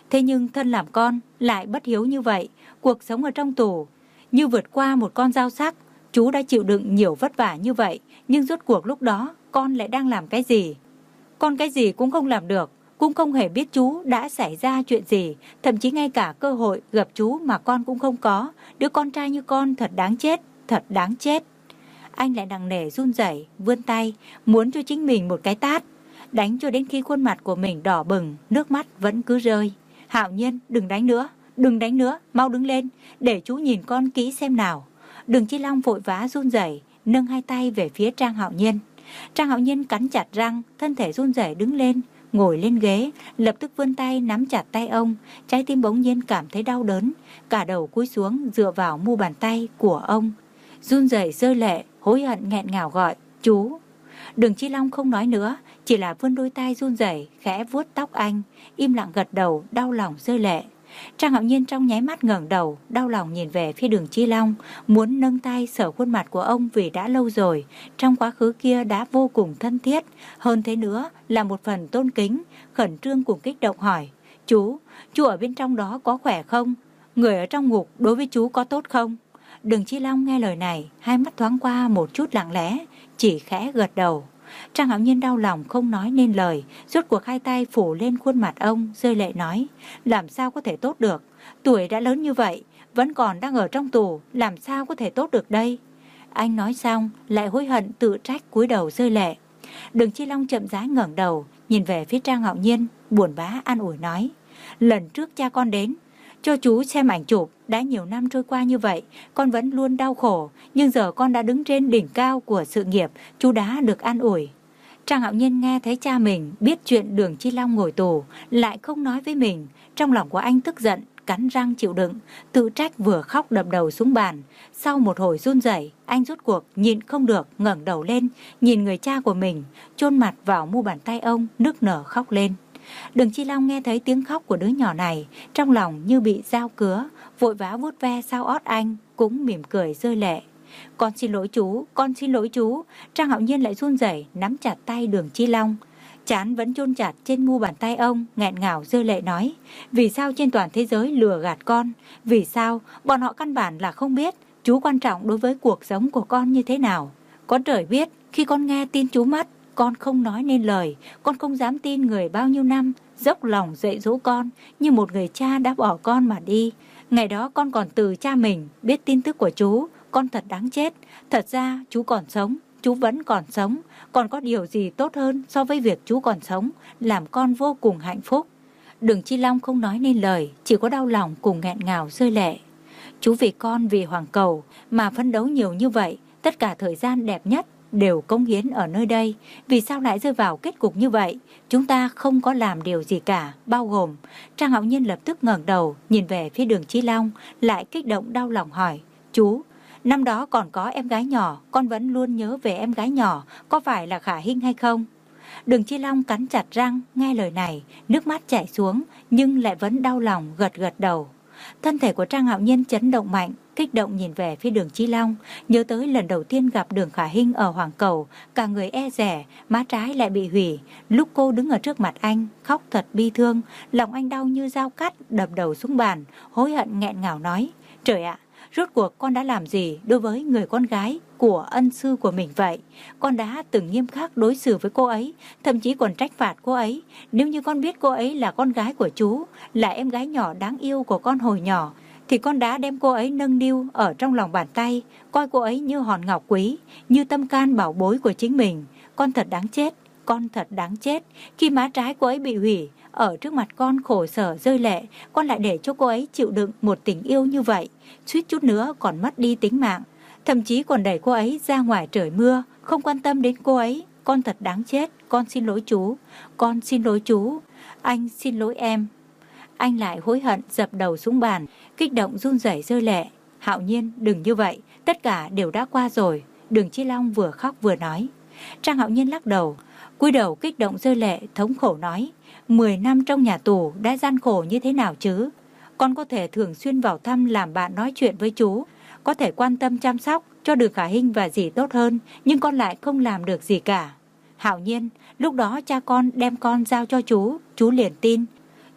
Thế nhưng thân làm con lại bất hiếu như vậy. Cuộc sống ở trong tù như vượt qua một con dao sắc. Chú đã chịu đựng nhiều vất vả như vậy, nhưng rốt cuộc lúc đó con lại đang làm cái gì? Con cái gì cũng không làm được, cũng không hề biết chú đã xảy ra chuyện gì. Thậm chí ngay cả cơ hội gặp chú mà con cũng không có. Đứa con trai như con thật đáng chết, thật đáng chết. Anh lại nặng nề run rẩy, vươn tay, muốn cho chính mình một cái tát, đánh cho đến khi khuôn mặt của mình đỏ bừng, nước mắt vẫn cứ rơi. Hạo Nhiên, đừng đánh nữa, đừng đánh nữa, mau đứng lên, để chú nhìn con kỹ xem nào. Đường Chi Long vội vã run rẩy, nâng hai tay về phía Trang Hạo Nhiên. Trang Hạo Nhiên cắn chặt răng, thân thể run rẩy đứng lên, ngồi lên ghế, lập tức vươn tay nắm chặt tay ông. Trái tim bỗng nhiên cảm thấy đau đớn, cả đầu cúi xuống dựa vào mu bàn tay của ông, run rẩy rơi lệ, hối hận nghẹn ngào gọi, chú. Đường Chi Long không nói nữa, chỉ là vươn đôi tay run rẩy khẽ vuốt tóc anh, im lặng gật đầu, đau lòng rơi lệ. Trang Hạo Nhiên trong nháy mắt ngẩng đầu, đau lòng nhìn về phía Đường Chi Long, muốn nâng tay sờ khuôn mặt của ông vì đã lâu rồi, trong quá khứ kia đã vô cùng thân thiết, hơn thế nữa là một phần tôn kính, khẩn trương cùng kích động hỏi, chú, chú ở bên trong đó có khỏe không? Người ở trong ngục đối với chú có tốt không? Đường Chi Long nghe lời này, hai mắt thoáng qua một chút lặng lẽ, chỉ khẽ gật đầu. Trang Hạo Nhiên đau lòng không nói nên lời, rốt cuộc hai tay phủ lên khuôn mặt ông, rơi lệ nói, làm sao có thể tốt được, tuổi đã lớn như vậy, vẫn còn đang ở trong tù, làm sao có thể tốt được đây? Anh nói xong, lại hối hận tự trách cúi đầu rơi lệ. Đường Chi Long chậm rãi ngẩng đầu, nhìn về phía Trang Hạo Nhiên, buồn bã an ủi nói, lần trước cha con đến, cho chú xem ảnh chụp, đã nhiều năm trôi qua như vậy, con vẫn luôn đau khổ, nhưng giờ con đã đứng trên đỉnh cao của sự nghiệp, chú đã được an ủi. Trang Hạo Nhiên nghe thấy cha mình biết chuyện Đường Chi Long ngồi tù, lại không nói với mình, trong lòng của anh tức giận, cắn răng chịu đựng, tự trách vừa khóc đập đầu xuống bàn. Sau một hồi run rẩy, anh rốt cuộc nhịn không được, ngẩng đầu lên, nhìn người cha của mình, chôn mặt vào mu bàn tay ông, nức nở khóc lên. Đường Chi Long nghe thấy tiếng khóc của đứa nhỏ này, trong lòng như bị dao cứa, vội vã vuốt ve sau ót anh, cũng mỉm cười rơi lệ. Con xin lỗi chú, con xin lỗi chú. Trang Hạo Nhiên lại run rẩy nắm chặt tay Đường Chi Long, trán vẫn chôn chặt trên mu bàn tay ông, nghẹn ngào rơi lệ nói, vì sao trên toàn thế giới lừa gạt con? Vì sao bọn họ căn bản là không biết chú quan trọng đối với cuộc sống của con như thế nào? Có trời biết, khi con nghe tin chú mất, con không nói nên lời, con không dám tin người bao nhiêu năm dốc lòng dạy dỗ con như một người cha đã bỏ con mà đi. Ngày đó con còn từ cha mình biết tin tức của chú, con thật đáng chết. Thật ra chú còn sống, chú vẫn còn sống, còn có điều gì tốt hơn so với việc chú còn sống, làm con vô cùng hạnh phúc. Đường Chi Long không nói nên lời, chỉ có đau lòng cùng nghẹn ngào rơi lệ. Chú vì con, vì Hoàng Cầu mà phấn đấu nhiều như vậy, tất cả thời gian đẹp nhất đều cống hiến ở nơi đây, vì sao lại rơi vào kết cục như vậy? Chúng ta không có làm điều gì cả, bao gồm. Trang Hạo Nhiên lập tức ngẩng đầu, nhìn về phía Đường Chi Long, lại kích động đau lòng hỏi, chú, năm đó còn có em gái nhỏ, con vẫn luôn nhớ về em gái nhỏ, có phải là Khả Hinh hay không? Đường Chi Long cắn chặt răng, nghe lời này, nước mắt chảy xuống, nhưng lại vẫn đau lòng gật gật đầu. Thân thể của Trang Hạo Nhiên chấn động mạnh, kích động nhìn về phía Đường Chi Long, nhớ tới lần đầu tiên gặp Đường Khả Hinh ở Hoàng Cầu, cả người e dè, má trái lại bị hủy. Lúc cô đứng ở trước mặt anh, khóc thật bi thương, lòng anh đau như dao cắt, đập đầu xuống bàn, hối hận nghẹn ngào nói, trời ạ, rốt cuộc con đã làm gì đối với người con gái của ân sư của mình vậy? Con đã từng nghiêm khắc đối xử với cô ấy, thậm chí còn trách phạt cô ấy. Nếu như con biết cô ấy là con gái của chú, là em gái nhỏ đáng yêu của con hồi nhỏ, thì con đã đem cô ấy nâng niu ở trong lòng bàn tay, coi cô ấy như hòn ngọc quý, như tâm can bảo bối của chính mình. Con thật đáng chết, con thật đáng chết. Khi má trái cô ấy bị hủy, ở trước mặt con khổ sở rơi lệ, con lại để cho cô ấy chịu đựng một tình yêu như vậy, suýt chút nữa còn mất đi tính mạng, thậm chí còn đẩy cô ấy ra ngoài trời mưa, không quan tâm đến cô ấy. Con thật đáng chết, con xin lỗi chú, con xin lỗi chú, anh xin lỗi em. Anh lại hối hận dập đầu xuống bàn, kích động run rẩy rơi lệ. Hạo Nhiên, đừng như vậy, tất cả đều đã qua rồi. Đường Chi Long vừa khóc vừa nói. Trang Hạo Nhiên lắc đầu, cúi đầu kích động rơi lệ, thống khổ nói, mười năm trong nhà tù đã gian khổ như thế nào chứ? Con có thể thường xuyên vào thăm làm bạn nói chuyện với chú, có thể quan tâm chăm sóc cho Đường Khả Hinh và dì tốt hơn, nhưng con lại không làm được gì cả. Hạo Nhiên, lúc đó cha con đem con giao cho chú, chú liền tin.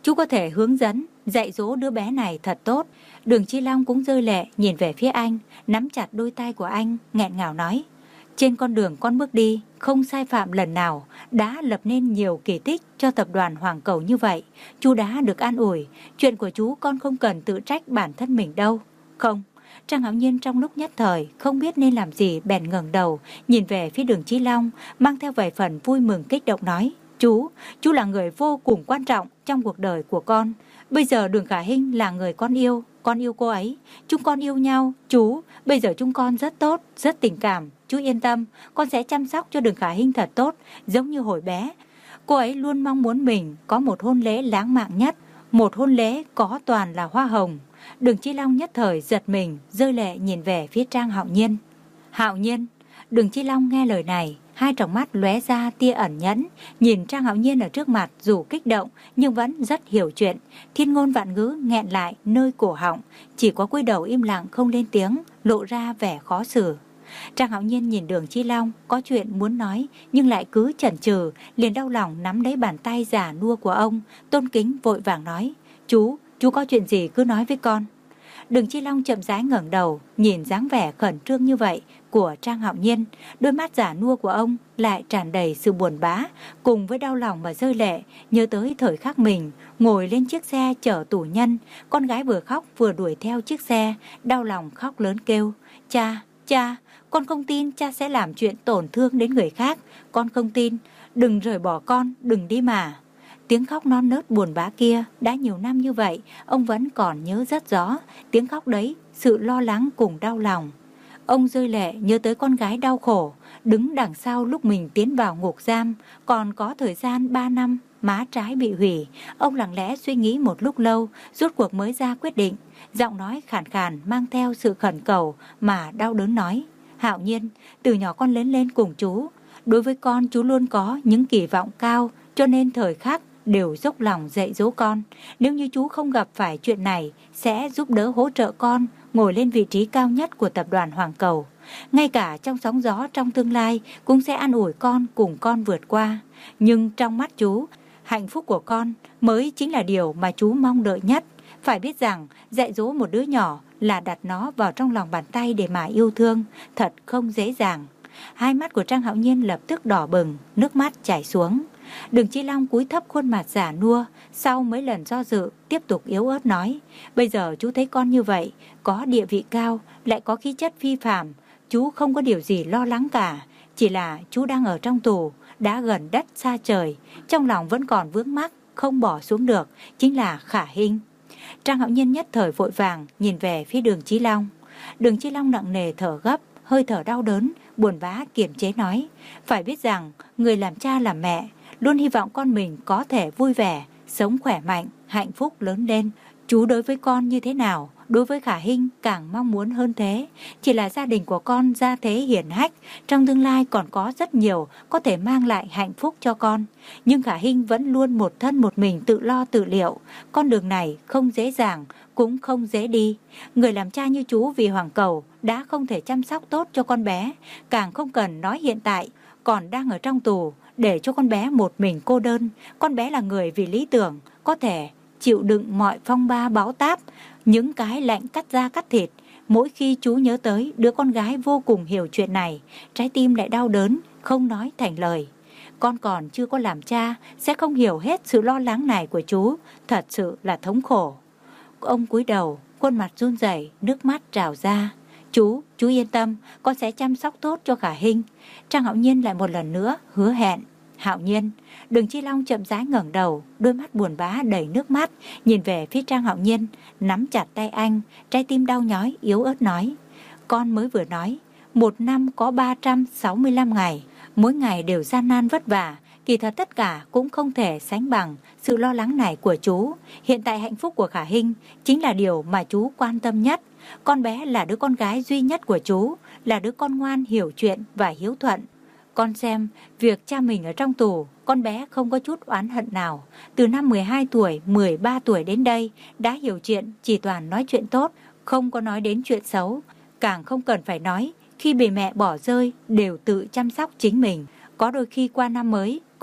Chú có thể hướng dẫn, dạy dỗ đứa bé này thật tốt. Đường Chi Long cũng rơi lệ nhìn về phía anh, nắm chặt đôi tay của anh, nghẹn ngào nói. Trên con đường con bước đi, không sai phạm lần nào, đã lập nên nhiều kỳ tích cho tập đoàn Hoàng Cầu như vậy. Chú đã được an ủi, chuyện của chú con không cần tự trách bản thân mình đâu. Không. Trang Hạo Nhiên trong lúc nhất thời không biết nên làm gì, bèn ngẩng đầu nhìn về phía Đường Chi Long, mang theo vài phần vui mừng kích động nói. Chú, chú là người vô cùng quan trọng trong cuộc đời của con. Bây giờ Đường Khả Hinh là người con yêu, con yêu cô ấy. Chúng con yêu nhau, chú. Bây giờ chúng con rất tốt, rất tình cảm. Chú yên tâm, con sẽ chăm sóc cho Đường Khả Hinh thật tốt, giống như hồi bé. Cô ấy luôn mong muốn mình có một hôn lễ lãng mạn nhất, một hôn lễ có toàn là hoa hồng. Đường Chi Long nhất thời giật mình, rơi lệ nhìn về phía Trang Hạo Nhiên. Hạo Nhiên. Đường Chi Long nghe lời này, hai tròng mắt lóe ra tia ẩn nhẫn, nhìn Trang Hạo Nhiên ở trước mặt dù kích động nhưng vẫn rất hiểu chuyện, thiên ngôn vạn ngữ nghẹn lại nơi cổ họng, chỉ có cúi đầu im lặng không lên tiếng, lộ ra vẻ khó xử. Trang Hạo Nhiên nhìn Đường Chi Long có chuyện muốn nói nhưng lại cứ chần chừ, liền đau lòng nắm lấy bàn tay già nua của ông, tôn kính vội vàng nói: "Chú, chú có chuyện gì cứ nói với con." Đường Chi Long chậm rãi ngẩng đầu, nhìn dáng vẻ khẩn trương như vậy của Trang Hạo Nhiên, đôi mắt già nua của ông lại tràn đầy sự buồn bã, cùng với đau lòng mà rơi lệ, nhớ tới thời khắc mình ngồi lên chiếc xe chở tù nhân, con gái vừa khóc vừa đuổi theo chiếc xe, đau lòng khóc lớn kêu: "Cha, cha, con không tin cha sẽ làm chuyện tổn thương đến người khác, con không tin, đừng rời bỏ con, đừng đi mà." Tiếng khóc non nớt buồn bã kia đã nhiều năm như vậy, ông vẫn còn nhớ rất rõ. Tiếng khóc đấy, sự lo lắng cùng đau lòng. Ông rơi lệ nhớ tới con gái đau khổ, đứng đằng sau lúc mình tiến vào ngục giam, còn có thời gian ba năm, má trái bị hủy. Ông lặng lẽ suy nghĩ một lúc lâu, rốt cuộc mới ra quyết định. Giọng nói khàn khàn mang theo sự khẩn cầu mà đau đớn nói: "Hạo Nhiên, từ nhỏ con lớn lên cùng chú. Đối với con chú luôn có những kỳ vọng cao, cho nên thời khắc đều dốc lòng dạy dỗ con. Nếu như chú không gặp phải chuyện này, sẽ giúp đỡ hỗ trợ con ngồi lên vị trí cao nhất của tập đoàn Hoàng Cầu. Ngay cả trong sóng gió trong tương lai cũng sẽ an ủi con, cùng con vượt qua. Nhưng trong mắt chú, hạnh phúc của con mới chính là điều mà chú mong đợi nhất. Phải biết rằng dạy dỗ một đứa nhỏ là đặt nó vào trong lòng bàn tay để mà yêu thương, thật không dễ dàng." Hai mắt của Trang Hạo Nhiên lập tức đỏ bừng, nước mắt chảy xuống. Đường Chi Long cúi thấp khuôn mặt già nua, sau mấy lần do dự, tiếp tục yếu ớt nói: "Bây giờ chú thấy con như vậy, có địa vị cao, lại có khí chất phi phàm, chú không có điều gì lo lắng cả. Chỉ là chú đang ở trong tù, đã gần đất xa trời, trong lòng vẫn còn vướng mắc, không bỏ xuống được, chính là Khả Hinh." Trang Hạo Nhiên nhất thời vội vàng nhìn về phía Đường Chi Long. Đường Chi Long nặng nề thở gấp, hơi thở đau đớn, buồn bã kiềm chế nói: "Phải biết rằng, người làm cha làm mẹ luôn hy vọng con mình có thể vui vẻ, sống khỏe mạnh, hạnh phúc lớn lên. Chú đối với con như thế nào, đối với Khả Hinh càng mong muốn hơn thế. Chỉ là gia đình của con gia thế hiển hách, trong tương lai còn có rất nhiều có thể mang lại hạnh phúc cho con. Nhưng Khả Hinh vẫn luôn một thân một mình tự lo tự liệu. Con đường này không dễ dàng, cũng không dễ đi. Người làm cha như chú vì Hoàng Cầu đã không thể chăm sóc tốt cho con bé, càng không cần nói hiện tại còn đang ở trong tù, để cho con bé một mình cô đơn. Con bé là người vì lý tưởng, có thể chịu đựng mọi phong ba bão táp, những cái lạnh cắt da cắt thịt. Mỗi khi chú nhớ tới đứa con gái vô cùng hiểu chuyện này, trái tim lại đau đớn, không nói thành lời. Con còn chưa có làm cha, sẽ không hiểu hết sự lo lắng này của chú, thật sự là thống khổ." Ông cúi đầu, khuôn mặt run rẩy, nước mắt trào ra. Chú, chú yên tâm, con sẽ chăm sóc tốt cho Khả Hinh." Trang Hạo Nhiên lại một lần nữa hứa hẹn. "Hạo Nhiên." Đường Chi Long chậm rãi ngẩng đầu, đôi mắt buồn bã đầy nước mắt, nhìn về phía Trang Hạo Nhiên, nắm chặt tay anh, trái tim đau nhói, yếu ớt nói: "Con mới vừa nói, một năm có ba trăm sáu mươi lăm ngày, mỗi ngày đều gian nan vất vả. Kỳ thật tất cả cũng không thể sánh bằng sự lo lắng này của chú. Hiện tại hạnh phúc của Khả Hinh chính là điều mà chú quan tâm nhất. Con bé là đứa con gái duy nhất của chú, là đứa con ngoan hiểu chuyện và hiếu thuận. Con xem, việc cha mình ở trong tù, con bé không có chút oán hận nào. Từ năm mười hai tuổi, mười ba tuổi đến đây, đã hiểu chuyện, chỉ toàn nói chuyện tốt, không có nói đến chuyện xấu. Càng không cần phải nói, khi bị mẹ bỏ rơi, đều tự chăm sóc chính mình. Có đôi khi qua năm mới,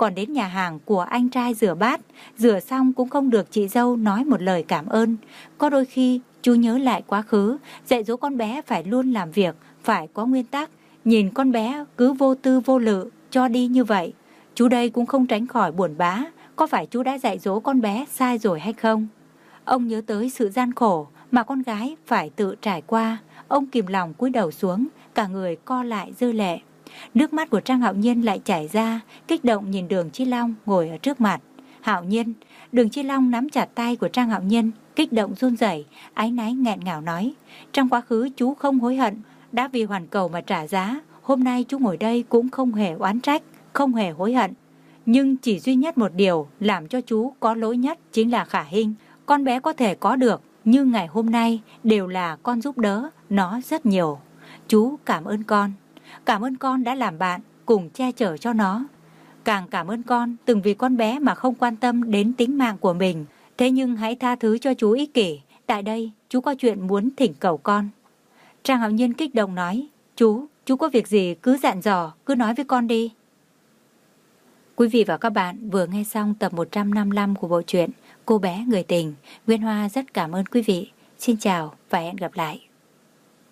còn đến nhà hàng của anh trai rửa bát, rửa xong cũng không được chị dâu nói một lời cảm ơn. Có đôi khi chú nhớ lại quá khứ, dạy dỗ con bé phải luôn làm việc, phải có nguyên tắc. Nhìn con bé cứ vô tư vô lự, cho đi như vậy, chú đây cũng không tránh khỏi buồn bã. Có phải chú đã dạy dỗ con bé sai rồi hay không? Ông nhớ tới sự gian khổ mà con gái phải tự trải qua. Ông kìm lòng cúi đầu xuống, cả người co lại rơi lệ. Nước mắt của Trang Hạo Nhiên lại chảy ra, kích động nhìn Đường Chi Long ngồi ở trước mặt. Hạo Nhiên, Đường Chi Long nắm chặt tay của Trang Hạo Nhiên, kích động run rẩy, áy náy nghẹn ngào nói: trong quá khứ chú không hối hận, đã vì hoàn cầu mà trả giá. Hôm nay chú ngồi đây cũng không hề oán trách, không hề hối hận. Nhưng chỉ duy nhất một điều làm cho chú có lỗi nhất chính là Khả Hinh. Con bé có thể có được, nhưng ngày hôm nay đều là con giúp đỡ nó rất nhiều. Chú cảm ơn con. Cảm ơn con đã làm bạn, cùng che chở cho nó. Càng cảm ơn con từng vì con bé mà không quan tâm đến tính mạng của mình. Thế nhưng hãy tha thứ cho chú ích kỷ. Tại đây, chú có chuyện muốn thỉnh cầu con. Trang Hạo Nhiên kích động nói: Chú, chú có việc gì cứ dặn dò, cứ nói với con đi. Quý vị và các bạn vừa nghe xong tập một trăm năm mươi lăm của bộ truyện Cô bé người tình. Nguyên Hoa rất cảm ơn quý vị. Xin chào và hẹn gặp lại.